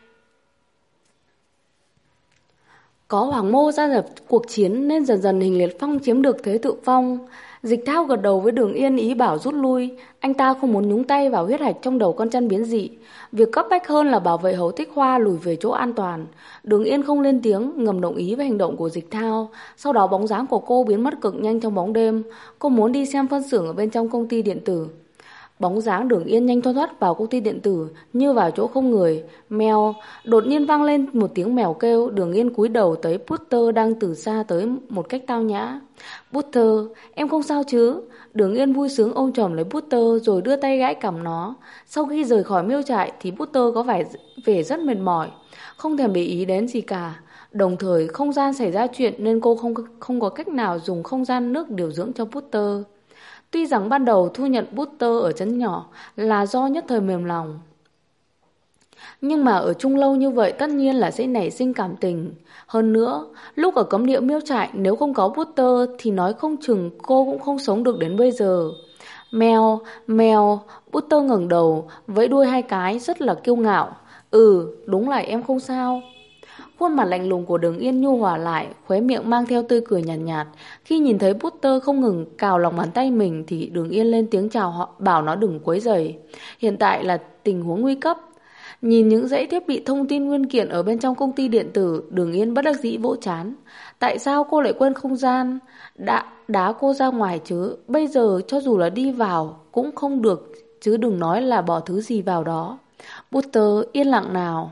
Có Hoàng Mô gia nhập cuộc chiến nên dần dần Hình Liệt Phong chiếm được thế thượng phong. Dịch Thao gật đầu với Đường Yên ý bảo rút lui. Anh ta không muốn nhúng tay vào huyết hạch trong đầu con chăn biến dị. Việc cấp bách hơn là bảo vệ Hầu Tích Hoa lùi về chỗ an toàn. Đường Yên không lên tiếng, ngầm đồng ý với hành động của Dịch Thao. Sau đó bóng dáng của cô biến mất cực nhanh trong bóng đêm. Cô muốn đi xem phân xưởng ở bên trong công ty điện tử. Bóng dáng Đường Yên nhanh thoăn thoắt vào công ty điện tử, như vào chỗ không người. Mèo, đột nhiên vang lên một tiếng mèo kêu. Đường Yên cúi đầu thấy Butter đang từ xa tới một cách tao nhã. Butter, em không sao chứ? Đường Yên vui sướng ôm chầm lấy Butter rồi đưa tay gãi cằm nó. Sau khi rời khỏi miêu trại thì Butter có vẻ rất mệt mỏi, không thèm để ý đến gì cả. Đồng thời không gian xảy ra chuyện nên cô không có cách nào dùng không gian nước điều dưỡng cho Butter. Tuy rằng ban đầu thu nhận Butter ở trấn nhỏ là do nhất thời mềm lòng, nhưng mà ở chung lâu như vậy tất nhiên là sẽ nảy sinh cảm tình. Hơn nữa, lúc ở cấm địa miêu trại nếu không có Butter thì nói không chừng cô cũng không sống được đến bây giờ. Mèo, mèo, Butter ngẩng đầu, vẫy đuôi hai cái rất là kiêu ngạo. Đúng là em không sao. Khuôn mặt lạnh lùng của Đường Yên nhu hòa lại, khóe miệng mang theo tươi cười nhàn nhạt. Khi nhìn thấy Butter không ngừng cào lòng bàn tay mình thì Đường Yên lên tiếng chào họ, bảo nó đừng quấy rầy. Hiện tại là tình huống nguy cấp. Nhìn những dãy thiết bị thông tin nguyên kiện ở bên trong công ty điện tử, Đường Yên bất đắc dĩ vỗ trán. Tại sao cô lại quên không gian? Đã đá cô ra ngoài chứ, bây giờ cho dù là đi vào cũng không được, chứ đừng nói là bỏ thứ gì vào đó. Butter yên lặng nào.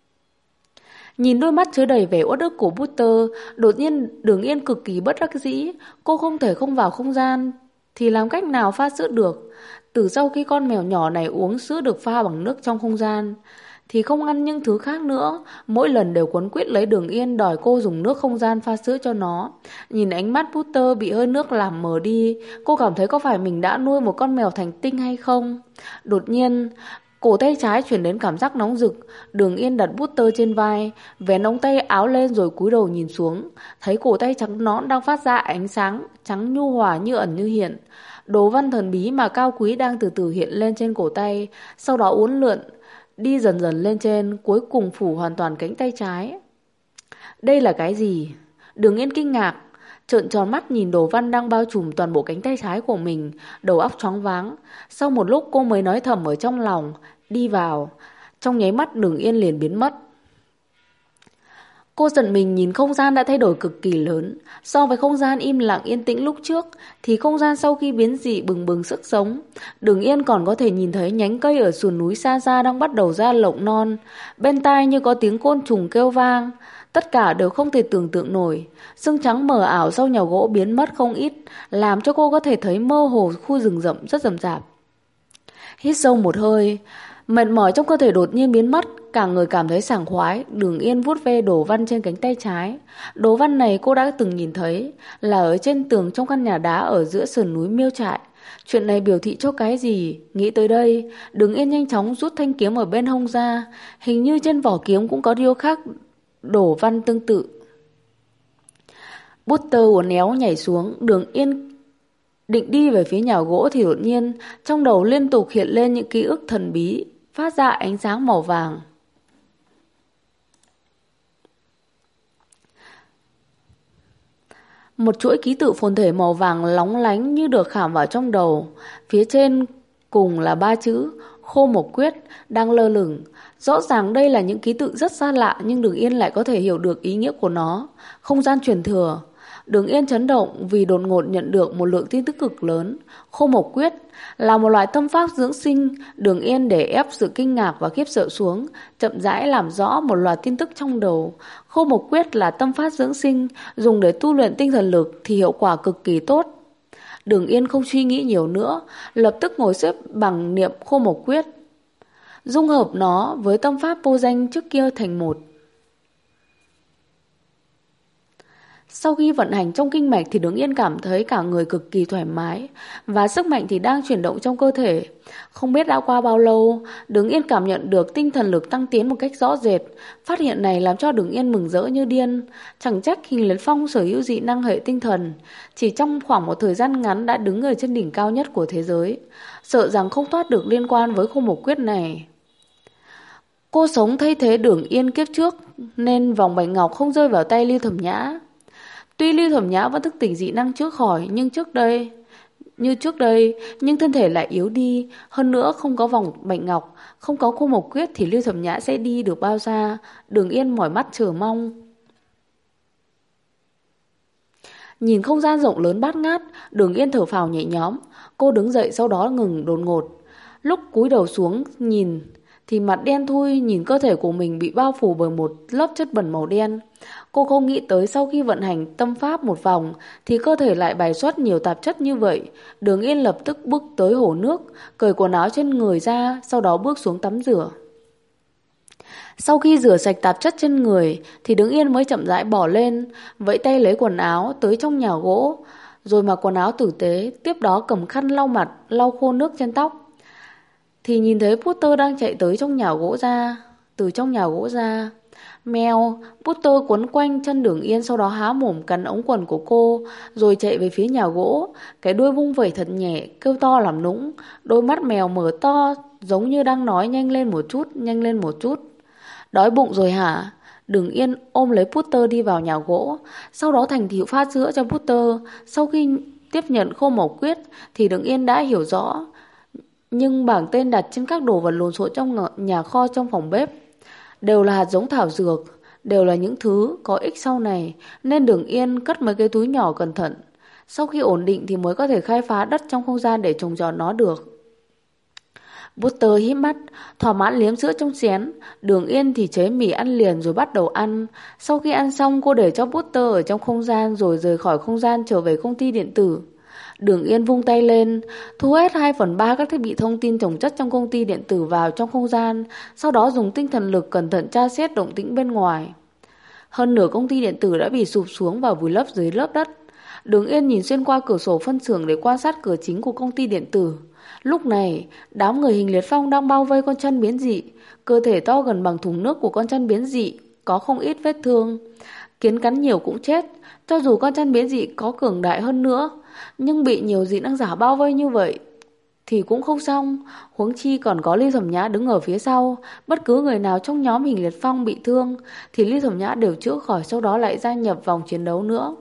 Nhìn đôi mắt chứa đầy vẻ uất ức của Butter, đột nhiên Đường Yên cực kỳ bất đắc dĩ. Cô không thể không vào không gian thì làm cách nào pha sữa được. Từ sau khi con mèo nhỏ này uống sữa được pha bằng nước trong không gian thì không ăn những thứ khác nữa. Mỗi lần đều quấn quýt lấy Đường Yên đòi cô dùng nước không gian pha sữa cho nó. Nhìn ánh mắt Butter bị hơi nước làm mờ đi, cô cảm thấy có phải mình đã nuôi một con mèo thành tinh hay không. Đột nhiên cổ tay trái chuyển đến cảm giác nóng rực. Đường Yên đặt Butter trên vai, vén ống tay áo lên rồi cúi đầu nhìn xuống. Thấy cổ tay trắng nõn đang phát ra ánh sáng trắng nhu hòa như ẩn như hiện. Đồ văn thần bí mà cao quý đang từ từ hiện lên trên cổ tay, sau đó uốn lượn, đi dần dần lên trên, cuối cùng phủ hoàn toàn cánh tay trái. Đây là cái gì? Đường Yên kinh ngạc, trợn tròn mắt nhìn đồ văn đang bao trùm toàn bộ cánh tay trái của mình, đầu óc choáng váng. Sau một lúc cô mới nói thầm ở trong lòng, đi vào. Trong nháy mắt Đường Yên liền biến mất. Cô giật mình nhìn không gian đã thay đổi cực kỳ lớn. So với không gian im lặng yên tĩnh lúc trước thì không gian sau khi biến dị bừng bừng sức sống. Đường Yên còn có thể nhìn thấy nhánh cây ở sườn núi xa xa đang bắt đầu ra lộng non. Bên tai như có tiếng côn trùng kêu vang. Tất cả đều không thể tưởng tượng nổi. Sương trắng mờ ảo sau nhà gỗ biến mất không ít, làm cho cô có thể thấy mơ hồ khu rừng rậm rất rậm rạp. Hít sâu một hơi, mệt mỏi trong cơ thể đột nhiên biến mất, cả người cảm thấy sảng khoái. Đường Yên vuốt ve đồ văn trên cánh tay trái. Đồ văn này cô đã từng nhìn thấy, là ở trên tường trong căn nhà đá ở giữa sườn núi miêu trại. Chuyện này biểu thị cho cái gì? Nghĩ tới đây, Đường Yên nhanh chóng rút thanh kiếm ở bên hông ra. Hình như trên vỏ kiếm cũng có điêu khắc đồ văn tương tự. Butter uốn éo nhảy xuống. Đường Yên định đi về phía nhà gỗ thì đột nhiên trong đầu liên tục hiện lên những ký ức thần bí phát ra ánh sáng màu vàng. Một chuỗi ký tự phồn thể màu vàng lóng lánh như được khảm vào trong đầu. Phía trên cùng là 3 chữ Khô Mộc Quyết đang lơ lửng. Rõ ràng đây là những ký tự rất xa lạ, nhưng Đường Yên lại có thể hiểu được ý nghĩa của nó. Không gian truyền thừa. Đường Yên chấn động vì đột ngột nhận được một lượng tin tức cực lớn. Khô Mộc Quyết là một loại tâm pháp dưỡng sinh. Đường Yên để ép sự kinh ngạc và khiếp sợ xuống, chậm rãi làm rõ một loạt tin tức trong đầu. Khô Mộc Quyết là tâm pháp dưỡng sinh, dùng để tu luyện tinh thần lực thì hiệu quả cực kỳ tốt. Đường Yên không suy nghĩ nhiều nữa, lập tức ngồi xếp bằng niệm Khô Mộc Quyết, dung hợp nó với tâm pháp vô danh trước kia thành một. Sau khi vận hành trong kinh mạch thì Đường Yên cảm thấy cả người cực kỳ thoải mái và sức mạnh thì đang chuyển động trong cơ thể. Không biết đã qua bao lâu, Đường Yên cảm nhận được tinh thần lực tăng tiến một cách rõ rệt. Phát hiện này làm cho Đường Yên mừng rỡ như điên. Chẳng trách Hình Liệt Phong sở hữu dị năng hệ tinh thần, chỉ trong khoảng một thời gian ngắn đã đứng ở trên đỉnh cao nhất của thế giới. Sợ rằng không thoát được liên quan với khô mộc quyết này. Cô sống thay thế Đường Yên kiếp trước nên vòng bạch ngọc không rơi vào tay Lưu Thẩm Nhã. Tuy Lưu Thẩm Nhã vẫn thức tỉnh dị năng trước khỏi nhưng trước đây nhưng thân thể lại yếu đi, hơn nữa không có vòng bạch ngọc, không có khô mộc quyết thì Lưu Thẩm Nhã sẽ đi được bao xa. Đường Yên mỏi mắt chờ mong. Nhìn không gian rộng lớn bát ngát, Đường Yên thở phào nhẹ nhõm. Cô đứng dậy sau đó ngừng đột ngột. Lúc cúi đầu xuống nhìn thì mặt đen thui, nhìn cơ thể của mình bị bao phủ bởi một lớp chất bẩn màu đen. Cô không nghĩ tới sau khi vận hành tâm pháp một vòng thì cơ thể lại bài xuất nhiều tạp chất như vậy. Đường Yên lập tức bước tới hồ nước, cởi quần áo trên người ra, sau đó bước xuống tắm rửa. Sau khi rửa sạch tạp chất trên người thì Đường Yên mới chậm rãi bỏ lên, vẫy tay lấy quần áo tới trong nhà gỗ, rồi mặc quần áo tử tế, tiếp đó cầm khăn lau mặt, lau khô nước trên tóc. Thì nhìn thấy Potter đang chạy tới từ trong nhà gỗ ra. Mèo, Potter quấn quanh chân Đường Yên, sau đó há mồm cắn ống quần của cô, rồi chạy về phía nhà gỗ. Cái đuôi vung vẩy thật nhẹ, kêu to làm nũng. Đôi mắt mèo mở to, giống như đang nói nhanh lên một chút, nhanh lên một chút. Đói bụng rồi hả? Đường Yên ôm lấy Potter đi vào nhà gỗ, sau đó thành thạo pha sữa cho Potter. Sau khi tiếp nhận khô mộc quyết thì Đường Yên đã hiểu rõ, nhưng bảng tên đặt trên các đồ vật lộn xộn trong nhà kho trong phòng bếp đều là hạt giống thảo dược, đều là những thứ có ích sau này, nên Đường Yên cất mấy cái túi nhỏ cẩn thận. Sau khi ổn định thì mới có thể khai phá đất trong không gian để trồng trọt nó được. Butter híp mắt, thỏa mãn liếm sữa trong chén. Đường Yên thì chế mì ăn liền rồi bắt đầu ăn. Sau khi ăn xong, cô để cho Butter ở trong không gian rồi rời khỏi không gian trở về công ty điện tử. Đường Yên vung tay lên, thu hết 2/3 các thiết bị thông tin chồng chất trong công ty điện tử vào trong không gian, sau đó dùng tinh thần lực cẩn thận tra xét động tĩnh bên ngoài. Hơn nửa công ty điện tử đã bị sụp xuống và vùi lấp dưới lớp đất. Đường Yên nhìn xuyên qua cửa sổ phân xưởng để quan sát cửa chính của công ty điện tử. Lúc này, đám người Hình Liệt Phong đang bao vây con chân biến dị. Cơ thể to gần bằng thùng nước của con chân biến dị có không ít vết thương. Kiến cắn nhiều cũng chết. Cho dù con chân biến dị có cường đại hơn nữa, nhưng bị nhiều dị năng giả bao vây như vậy thì cũng không xong. Huống chi còn có Ly Thẩm Nhã đứng ở phía sau. Bất cứ người nào trong nhóm Hình Liệt Phong bị thương thì Ly Thẩm Nhã đều chữa khỏi, sau đó lại gia nhập vòng chiến đấu nữa.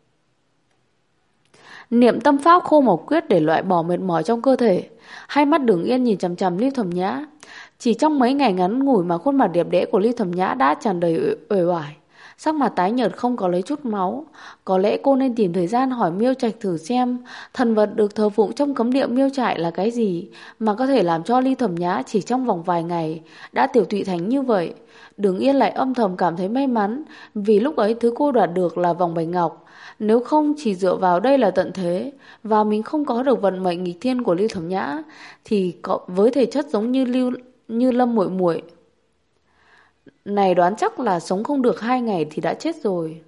Niệm tâm pháp khô mộc quyết để loại bỏ mệt mỏi trong cơ thể. Hai mắt Đường Yên nhìn chằm chằm Ly Thẩm Nhã. Chỉ trong mấy ngày ngắn ngủi mà khuôn mặt đẹp đẽ của Ly Thẩm Nhã đã tràn đầy uể oải, sắc mặt tái nhợt không có lấy chút máu. Có lẽ cô nên tìm thời gian hỏi Miêu Trạch thử xem thần vật được thờ phụng trong cấm địa Miêu Trại là cái gì mà có thể làm cho Ly Thẩm Nhã chỉ trong vòng vài ngày đã tiểu tụy thành như vậy. Đường Yên lại âm thầm cảm thấy may mắn, vì lúc ấy thứ cô đoạt được là vòng bạch ngọc. Nếu không chỉ dựa vào đây là tận thế và mình không có được vận mệnh nghịch thiên của Lưu Thẩm Nhã thì với thể chất giống như Lâm Muội Muội này, đoán chắc là sống không được 2 ngày thì đã chết rồi.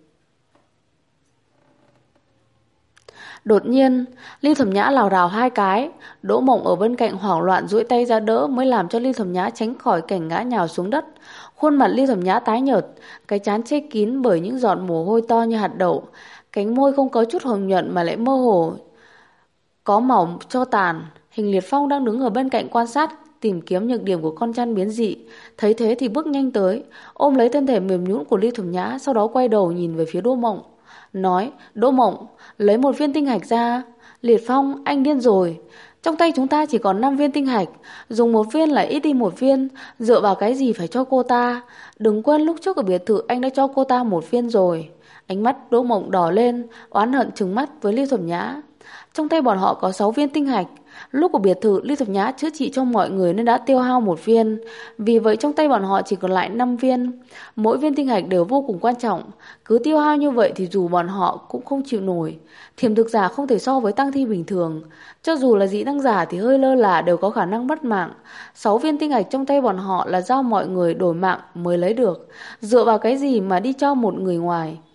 Đột nhiên, Lưu Thẩm Nhã lảo đảo 2 cái. Đỗ Mộng ở bên cạnh hoảng loạn duỗi tay ra đỡ, mới làm cho Lưu Thẩm Nhã tránh khỏi cảnh ngã nhào xuống đất. Khuôn mặt Lưu Thẩm Nhã tái nhợt, cái trán che kín bởi những giọt mồ hôi to như hạt đậu, cánh môi không có chút hồng nhuận mà lại mơ hồ có màu tro tàn. Hình Liệt Phong đang đứng ở bên cạnh quan sát, tìm kiếm nhược điểm của con chăn biến dị. Thấy thế thì bước nhanh tới, ôm lấy thân thể mềm nhũn của Lưu Thẩm Nhã, sau đó quay đầu nhìn về phía Đỗ Mộng, nói: Đỗ Mộng, lấy một viên tinh hạch ra. Liệt Phong, anh điên rồi. Trong tay chúng ta chỉ còn 5 viên tinh hạch, dùng một viên là ít đi một viên, dựa vào cái gì phải cho cô ta? Đừng quên lúc trước ở biệt thự anh đã cho cô ta 1 viên rồi. Ánh mắt Đỗ Mộng đỏ lên, oán hận trừng mắt với Lưu Thẩm Nhã. Trong tay bọn họ có 6 viên tinh hạch. Lúc ở biệt thự, Lưu Thẩm Nhã chữa trị cho mọi người nên đã tiêu hao 1 viên. Vì vậy trong tay bọn họ chỉ còn lại 5 viên. Mỗi viên tinh hạch đều vô cùng quan trọng. Cứ tiêu hao như vậy thì dù bọn họ cũng không chịu nổi. Thiểm thực giả không thể so với tăng thi bình thường. Cho dù là dị năng giả thì hơi lơ là đều có khả năng mất mạng. 6 viên tinh hạch trong tay bọn họ là do mọi người đổi mạng mới lấy được. Dựa vào cái gì mà đi cho một người ngoài?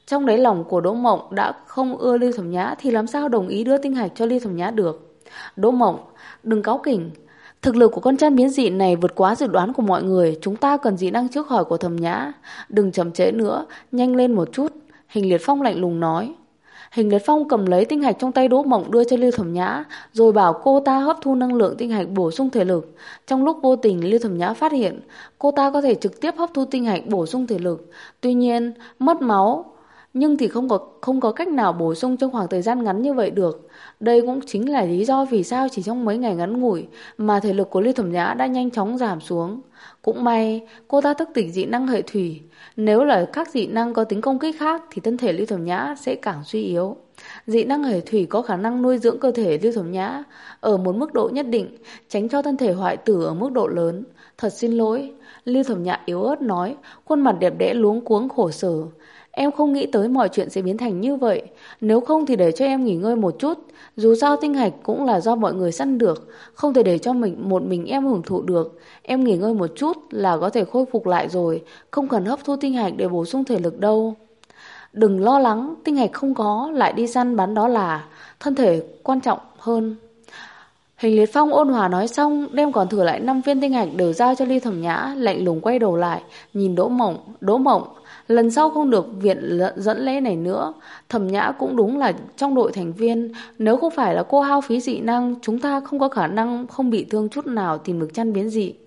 Trong đáy lòng của Đỗ Mộng đã không ưa Lưu Thẩm Nhã thì làm sao đồng ý đưa tinh hạch cho Lưu Thẩm Nhã được. Đỗ Mộng, đừng cáu kỉnh. Thực lực của con chăn biến dị này vượt quá dự đoán của mọi người. Chúng ta cần dị năng trước hỏi của Thẩm Nhã. Đừng chậm trễ nữa, nhanh lên một chút. Hình Liệt Phong lạnh lùng nói. Hình Liệt Phong cầm lấy tinh hạch trong tay Đỗ Mộng đưa cho Lưu Thẩm Nhã, rồi bảo cô ta hấp thu năng lượng tinh hạch bổ sung thể lực. Trong lúc vô tình, Lưu Thẩm Nhã phát hiện cô ta có thể trực tiếp hấp thu tinh hạch bổ sung thể lực. Tuy nhiên, mất máu nhưng thì không có cách nào bổ sung trong khoảng thời gian ngắn như vậy được. Đây cũng chính là lý do vì sao chỉ trong mấy ngày ngắn ngủi mà thể lực của Lưu Thẩm Nhã đã nhanh chóng giảm xuống. Cũng may cô ta thức tỉnh dị năng hệ thủy. Nếu là các dị năng có tính công kích khác thì thân thể Lưu Thẩm Nhã sẽ càng suy yếu. Dị năng hệ thủy có khả năng nuôi dưỡng cơ thể Lưu Thẩm Nhã ở một mức độ nhất định, tránh cho thân thể hoại tử ở mức độ lớn. Thật xin lỗi, Lưu Thẩm Nhã yếu ớt nói, khuôn mặt đẹp đẽ luống cuống khổ sở. Em không nghĩ tới mọi chuyện sẽ biến thành như vậy. Nếu không thì để cho em nghỉ ngơi một chút. Dù sao tinh hạch cũng là do mọi người săn được, không thể để cho một mình em hưởng thụ được. Em nghỉ ngơi một chút là có thể khôi phục lại rồi, không cần hấp thu tinh hạch để bổ sung thể lực đâu. Đừng lo lắng, tinh hạch không có, lại đi săn bắn đó là thân thể quan trọng hơn. Hình Liệt Phong ôn hòa nói xong, đem còn thừa lại 5 viên tinh hạch đều giao cho Ly Thẩm Nhã, lạnh lùng quay đầu lại, nhìn Đỗ Mộng. Đỗ Mộng, lần sau không được viện dẫn lễ này nữa. Thẩm Nhã cũng đúng là trong đội thành viên, nếu không phải là cô hao phí dị năng, chúng ta không có khả năng không bị thương chút nào tìm được chăn biến dị.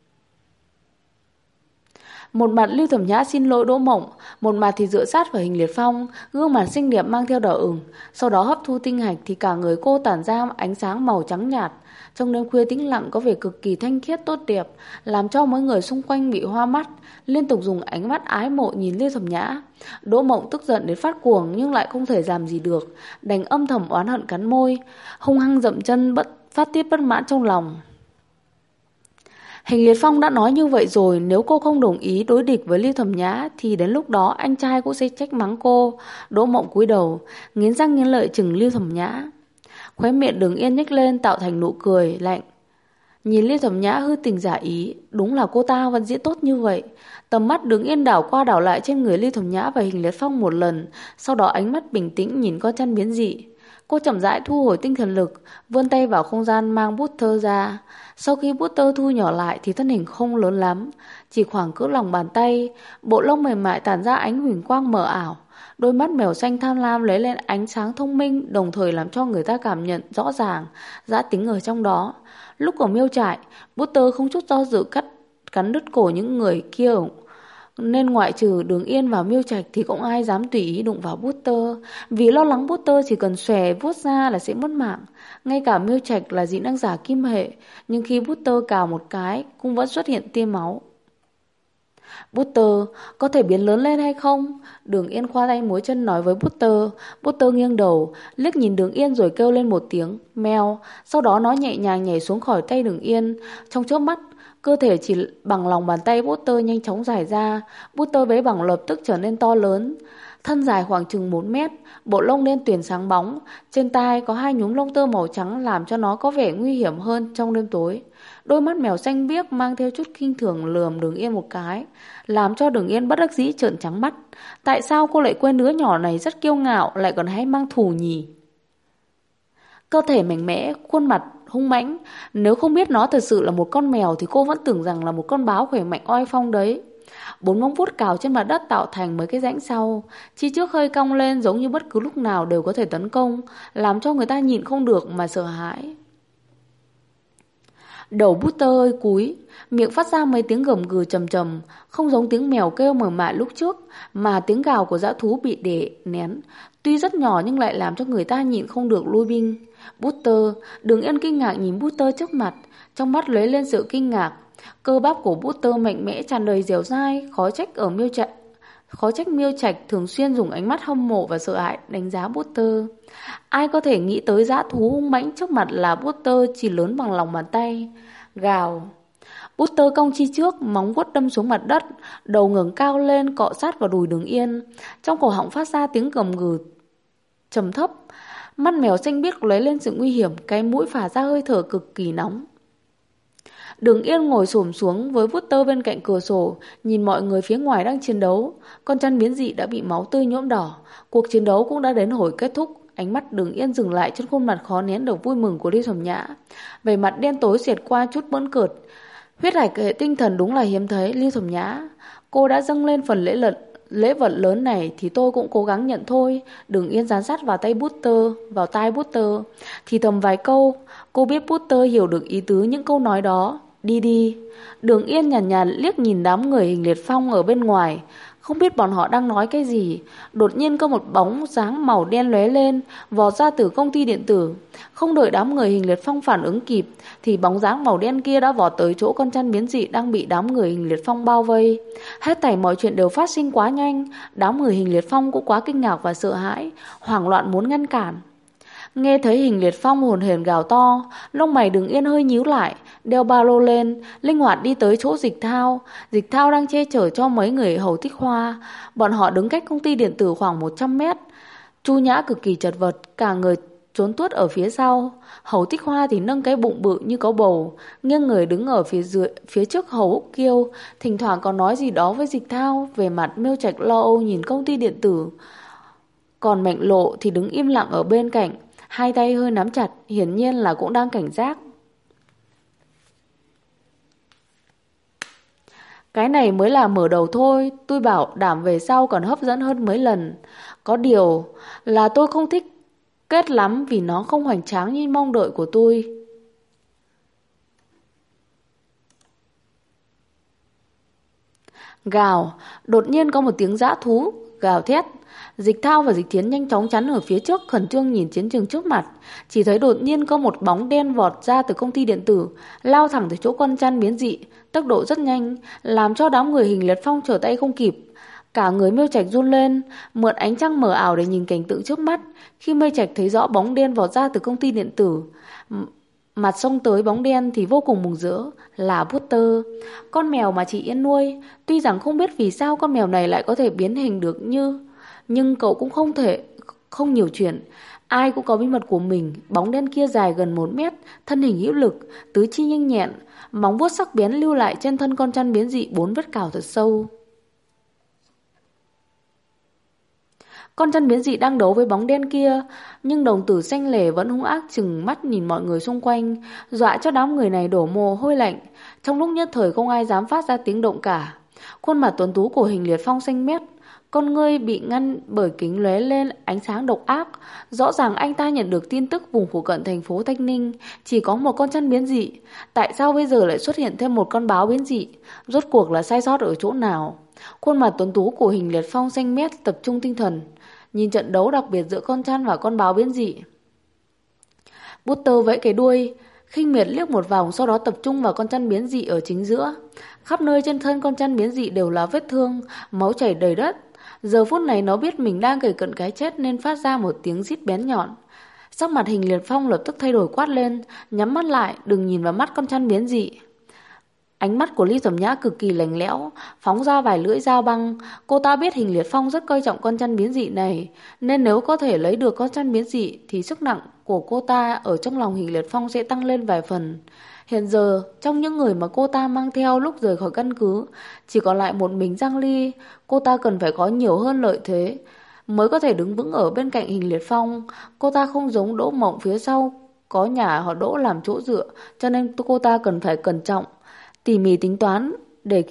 Một mặt Lưu Thẩm Nhã xin lỗi Đỗ Mộng, một mặt thì dựa sát vào Hình Liệt Phong, gương mặt xinh đẹp mang theo đỏ ửng. Sau đó hấp thu tinh hạch thì cả người cô tản ra ánh sáng màu trắng nhạt. Trong đêm khuya tĩnh lặng có vẻ cực kỳ thanh khiết tốt đẹp, làm cho mọi người xung quanh bị hoa mắt, liên tục dùng ánh mắt ái mộ nhìn Lưu Thẩm Nhã. Đỗ Mộng tức giận đến phát cuồng nhưng lại không thể làm gì được, đành âm thầm oán hận cắn môi, hung hăng dậm chân phát tiết bất mãn trong lòng. Hình Liệt Phong đã nói như vậy rồi, nếu cô không đồng ý đối địch với Lưu Thẩm Nhã thì đến lúc đó anh trai cũng sẽ trách mắng cô. Đỗ Mộng cúi đầu, nghiến răng nghiến lợi chừng Lưu Thẩm Nhã. Khóe miệng Đường Yên nhếch lên tạo thành nụ cười lạnh. Nhìn Lưu Thẩm Nhã hư tình giả ý, đúng là cô ta vẫn diễn tốt như vậy. Tầm mắt Đường Yên đảo qua đảo lại trên người Lưu Thẩm Nhã và Hình Liệt Phong một lần, sau đó ánh mắt bình tĩnh nhìn con chăn biến dị. Cô chậm rãi thu hồi tinh thần lực, vươn tay vào không gian mang bút tơ ra. Sau khi bút tơ thu nhỏ lại thì thân hình không lớn lắm, chỉ khoảng cỡ lòng bàn tay, bộ lông mềm mại tản ra ánh huỳnh quang mờ ảo. Đôi mắt mèo xanh tham lam lấy lên ánh sáng thông minh, đồng thời làm cho người ta cảm nhận rõ ràng dã tính ở trong đó. Lúc ở miêu trại, bút tơ không chút do dự cắn đứt cổ những người kia, nên ngoại trừ Đường Yên và Miêu Trạch thì không ai dám tùy ý đụng vào bút tơ, vì lo lắng bút tơ chỉ cần xòe vuốt ra là sẽ mất mạng. Ngay cả Miêu Trạch là dị năng giả kim hệ, nhưng khi bút tơ cào một cái cũng vẫn xuất hiện tia máu. Bút tơ có thể biến lớn lên hay không? Đường Yên khoa tay múa chân nói với bút tơ. Bút tơ nghiêng đầu liếc nhìn Đường Yên rồi kêu lên một tiếng meo. Sau đó nó nhẹ nhàng nhảy xuống khỏi tay Đường Yên. Trong chớp mắt, cơ thể chỉ bằng lòng bàn tay bút tơ nhanh chóng dài ra. Bút tơ bé bằng lập tức trở nên to lớn, thân dài khoảng chừng 4 mét, bộ lông đen tuyền sáng bóng, trên tai có 2 nhúm lông tơ màu trắng làm cho nó có vẻ nguy hiểm hơn trong đêm tối. Đôi mắt mèo xanh biếc mang theo chút khinh thường lườm Đường Yên một cái, làm cho Đường Yên bất đắc dĩ trợn trắng mắt. Tại sao cô lại quên đứa nhỏ này rất kiêu ngạo, lại còn hay mang thù nhỉ? Cơ thể mạnh mẽ, khuôn mặt hung mãnh, nếu không biết nó thật sự là một con mèo thì cô vẫn tưởng rằng là một con báo khỏe mạnh oai phong đấy. 4 móng vuốt cào trên mặt đất tạo thành mấy cái rãnh sau, chi trước hơi cong lên giống như bất cứ lúc nào đều có thể tấn công, làm cho người ta nhịn không được mà sợ hãi. Đầu bút tơ ơi cúi, miệng phát ra mấy tiếng gầm gừ trầm trầm, không giống tiếng mèo kêu mờ mại lúc trước, mà tiếng gào của dã thú bị đè nén, tuy rất nhỏ nhưng lại làm cho người ta nhịn không được lui binh. Bút tơ, Đường Yên kinh ngạc nhìn bút tơ trước mặt, trong mắt lóe lên sự kinh ngạc. Cơ bắp của bút tơ mạnh mẽ tràn đầy dẻo dai, khó trách Miêu Trạch thường xuyên dùng ánh mắt hâm mộ và sợ hãi đánh giá bút tơ. Ai có thể nghĩ tới dã thú hung mãnh trước mặt là bút tơ chỉ lớn bằng lòng bàn tay. Gào. Bút tơ cong chi trước, móng vuốt đâm xuống mặt đất, đầu ngẩng cao lên cọ sát vào đùi Đường Yên. Trong cổ họng phát ra tiếng gầm gừ trầm thấp. Mắt mèo xanh biếc lóe lên sự nguy hiểm, cái mũi phả ra hơi thở cực kỳ nóng. Đường Yên ngồi xổm xuống với bút tơ bên cạnh cửa sổ, nhìn mọi người phía ngoài đang chiến đấu. Con chăn biến dị đã bị máu tươi nhuộm đỏ. Cuộc chiến đấu cũng đã đến hồi kết thúc. Ánh mắt Đường Yên dừng lại trên khuôn mặt khó nén được vui mừng của Ly Thẩm Nhã. Vẻ mặt đen tối xẹt qua chút bỡn cợt. Huyết hải hệ tinh thần đúng là hiếm thấy, Ly Thẩm Nhã. Cô đã dâng lên phần lễ vật lớn này thì tôi cũng cố gắng nhận thôi. Đường Yên dán sát vào tai Butter, thì thầm vài câu. Cô biết Butter hiểu được ý tứ những câu nói đó. Đi đi. Đường Yên nhàn nhạt liếc nhìn đám người hình liệt phong ở bên ngoài, không biết bọn họ đang nói cái gì. Đột nhiên có một bóng dáng màu đen lóe lên, vọt ra từ công ty điện tử. Không đợi đám người hình liệt phong phản ứng kịp thì bóng dáng màu đen kia đã vọt tới chỗ con chăn biến dị đang bị đám người hình liệt phong bao vây. Hết thảy mọi chuyện đều phát sinh quá nhanh. Đám người hình liệt phong cũng quá kinh ngạc và sợ hãi, hoảng loạn muốn ngăn cản. Nghe thấy hình liệt phong hồn hển gào to, lông mày Đường Yên hơi nhíu lại, đeo ba lô lên, linh hoạt đi tới chỗ Dịch Thao. Dịch Thao đang che chở cho mấy người hầu Tích Hoa. Bọn họ đứng cách công ty điện tử khoảng 100 mét. Chu Nhã cực kỳ chật vật, cả người trốn tuốt ở phía sau. Hầu Tích Hoa thì nâng cái bụng bự như có bầu, nghiêng người đứng ở phía trước Hầu Úc Kiêu, thỉnh thoảng còn nói gì đó với Dịch Thao. Về mặt Miêu Trạch lo âu nhìn công ty điện tử. Còn Mạnh Lộ thì đứng im lặng ở bên cạnh, hai tay hơi nắm chặt, hiển nhiên là cũng đang cảnh giác. Cái này mới là mở đầu thôi, tôi bảo đảm về sau còn hấp dẫn hơn mấy lần. Có điều là tôi không thích kết lắm vì nó không hoành tráng như mong đợi của tôi. Gào, đột nhiên có một tiếng dã thú gào thét. Dịch Thao và Dịch Thiến nhanh chóng chắn ở phía trước, khẩn trương nhìn chiến trường trước mặt. Chỉ thấy đột nhiên có một bóng đen vọt ra từ công ty điện tử, lao thẳng tới chỗ con chăn biến dị, tốc độ rất nhanh, làm cho đám người hình liệt phong trở tay không kịp. Cả người Miêu Trạch run lên, mượn ánh trăng mờ ảo để nhìn cảnh tượng trước mắt. Khi Miêu Trạch thấy rõ bóng đen vọt ra từ công ty điện tử, mặt xông tới bóng đen thì vô cùng mừng rỡ, là Butter, con mèo mà chị Yên nuôi. Tuy rằng không biết vì sao con mèo này lại có thể biến hình được nhưng cậu cũng không nhiều chuyện. Ai cũng có bí mật của mình. Bóng đen kia dài gần 1 mét, thân hình hữu lực, tứ chi nhanh nhẹn, móng vuốt sắc bén lưu lại trên thân con chăn biến dị 4 vết cào thật sâu. Con chăn biến dị đang đấu với bóng đen kia, nhưng đồng tử xanh lè vẫn hung ác trừng mắt nhìn mọi người xung quanh, dọa cho đám người này đổ mồ hôi lạnh. Trong lúc nhất thời không ai dám phát ra tiếng động cả. Khuôn mặt tuấn tú của hình liệt phong xanh mét, con ngươi bị ngăn bởi kính lóe lên ánh sáng độc ác. Rõ ràng anh ta nhận được tin tức vùng phụ cận thành phố Thanh Ninh chỉ có một con chăn biến dị. Tại sao bây giờ lại xuất hiện thêm một con báo biến dị? Rốt cuộc là sai sót ở chỗ nào? Khuôn mặt tuấn tú của hình liệt phong xanh mét tập trung tinh thần, nhìn trận đấu đặc biệt giữa con chăn và con báo biến dị. Butter vẫy cái đuôi, khinh miệt liếc một vòng, sau đó tập trung vào con chăn biến dị ở chính giữa. Khắp nơi trên thân con chăn biến dị đều là vết thương, máu chảy đầy đất. Giờ phút này nó biết mình đang kề cận cái chết nên phát ra một tiếng rít bén nhọn. Sắc mặt hình liệt phong lập tức thay đổi, quát lên, nhắm mắt lại, đừng nhìn vào mắt con chăn biến dị. Ánh mắt của Ly Thẩm Nhã cực kỳ lạnh lẽo, phóng ra vài lưỡi dao băng. Cô ta biết hình liệt phong rất coi trọng con chăn biến dị này, nên nếu có thể lấy được con chăn biến dị thì sức nặng của cô ta ở trong lòng hình liệt phong sẽ tăng lên vài phần. Hiện giờ, trong những người mà cô ta mang theo lúc rời khỏi căn cứ, chỉ còn lại một mình Giang Ly. Cô ta cần phải có nhiều hơn lợi thế mới có thể đứng vững ở bên cạnh hình liệt phong. Cô ta không giống Đỗ Mộng phía sau có nhà họ Đỗ làm chỗ dựa, cho nên cô ta cần phải cẩn trọng, tỉ mỉ tính toán để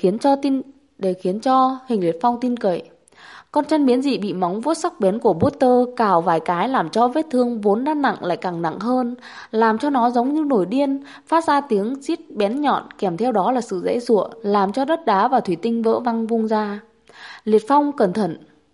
khiến cho hình liệt phong tin cậy. Con chăn biến dị bị móng vuốt sắc bén của Butter cào vài cái làm cho vết thương vốn đã nặng lại càng nặng hơn, làm cho nó giống như nổi điên, phát ra tiếng rít bén nhọn, kèm theo đó là sự giãy giụa, làm cho đất đá và thủy tinh vỡ văng vung ra. Liệt Phong cẩn thận!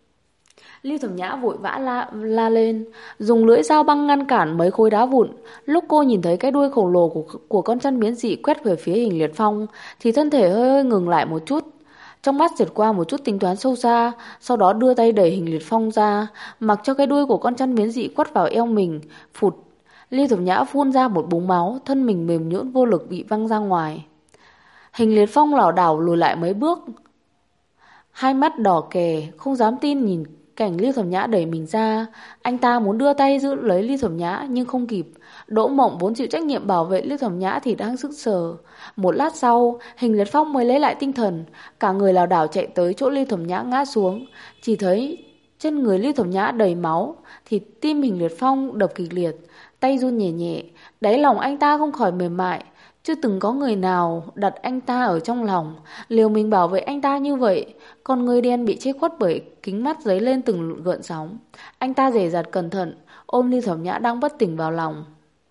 Lưu Thẩm Nhã vội vã la lên, dùng lưỡi dao băng ngăn cản mấy khối đá vụn. Lúc cô nhìn thấy cái đuôi khổng lồ của con chăn biến dị quét về phía hình liệt phong thì thân thể hơi ngừng lại một chút. Trong mắt dệt qua một chút tính toán sâu xa, sau đó đưa tay đẩy hình liệt phong ra, mặc cho cái đuôi của con chăn biến dị quất vào eo mình. Phụt! Lưu Thẩm Nhã phun ra một búng máu, thân mình mềm nhũn vô lực bị văng ra ngoài. Hình liệt phong lảo đảo lùi lại mấy bước, hai mắt đỏ kè, không dám tin cảnh Lưu Thẩm Nhã đẩy mình ra. Anh ta muốn đưa tay giữ lấy Lưu Thẩm Nhã nhưng không kịp. Đỗ Mộng vốn chịu trách nhiệm bảo vệ Lưu Thẩm Nhã thì đang sững sờ. Một lát sau, Hình Liệt Phong mới lấy lại tinh thần, cả người lảo đảo chạy tới chỗ Lưu Thẩm Nhã ngã xuống. Chỉ thấy trên người Lưu Thẩm Nhã đầy máu, thì tim Hình Liệt Phong đập kịch liệt, tay run nhẹ nhẹ, đáy lòng anh ta không khỏi mềm mại. Chưa từng có người nào đặt anh ta ở trong lòng, liều mình bảo vệ anh ta như vậy. Con người đen bị che khuất bởi kính mắt dấy lên từng gợn sóng. Anh ta dè dặt cẩn thận, ôm Lưu Thẩm Nhã đang bất tỉnh vào lòng.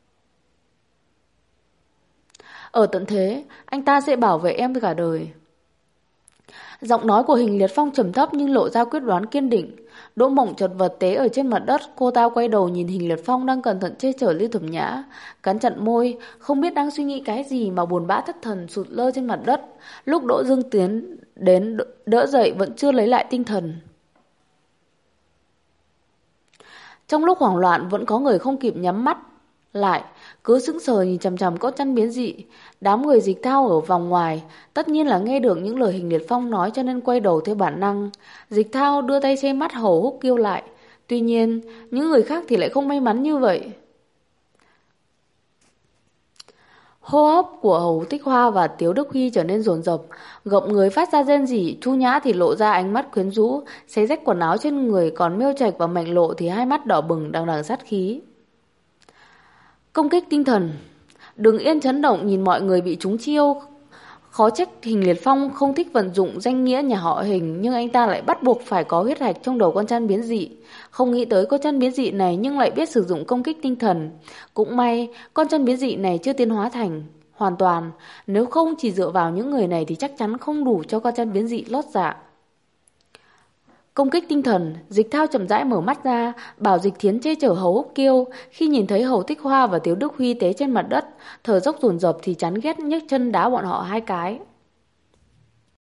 Ở tận thế, anh ta sẽ bảo vệ em cả đời. Giọng nói của Hình Liệt Phong trầm thấp nhưng lộ ra quyết đoán kiên định. Đỗ Mộng chật vật té ở trên mặt đất, cô ta quay đầu nhìn Hình Liệt Phong đang cẩn thận che chở Lưu Thẩm Nhã, cắn chặt môi, không biết đang suy nghĩ cái gì mà buồn bã thất thần sụt lơ trên mặt đất. Lúc Đỗ Dương tiến đến đỡ dậy vẫn chưa lấy lại tinh thần. Trong lúc hoảng loạn vẫn có người không kịp nhắm mắt lại, cứ sững sờ nhìn chằm chằm cỗ chăn biến dị. Đám người Dịch Thao ở vòng ngoài tất nhiên là nghe được những lời Hình Liệt Phong nói cho nên quay đầu theo bản năng. Dịch Thao đưa tay che mắt Hầu Húc kêu lại. Tuy nhiên, những người khác thì lại không may mắn như vậy. Hô hấp của Hầu Tích Hoa và Tiếu Đức Huy trở nên dồn dập, gậm người phát ra rên rỉ. Chu Nhã thì lộ ra ánh mắt quyến rũ, xé rách quần áo trên người, còn Miêu Trạch và Mạnh Lộ thì hai mắt đỏ bừng đằng đằng sát khí. Công kích tinh thần. Đường Yên chấn động nhìn mọi người bị trúng chiêu. Khó trách Hình Liệt Phong không thích vận dụng danh nghĩa nhà họ Hình, nhưng anh ta lại bắt buộc phải có huyết hạch trong đầu con chăn biến dị. Không nghĩ tới con chăn biến dị này nhưng lại biết sử dụng công kích tinh thần. Cũng may con chăn biến dị này chưa tiến hóa thành hoàn toàn, nếu không chỉ dựa vào những người này thì chắc chắn không đủ cho con chăn biến dị lót dạ. Công kích tinh thần. Dịch Thao chậm rãi mở mắt ra, bảo Dịch Thiến che chở Hầu Húc Kiêu. Khi nhìn thấy Hầu Tích Hoa và Tiếu Đức Huy té trên mặt đất, thở dốc dồn dập thì chán ghét nhấc chân đá bọn họ hai cái.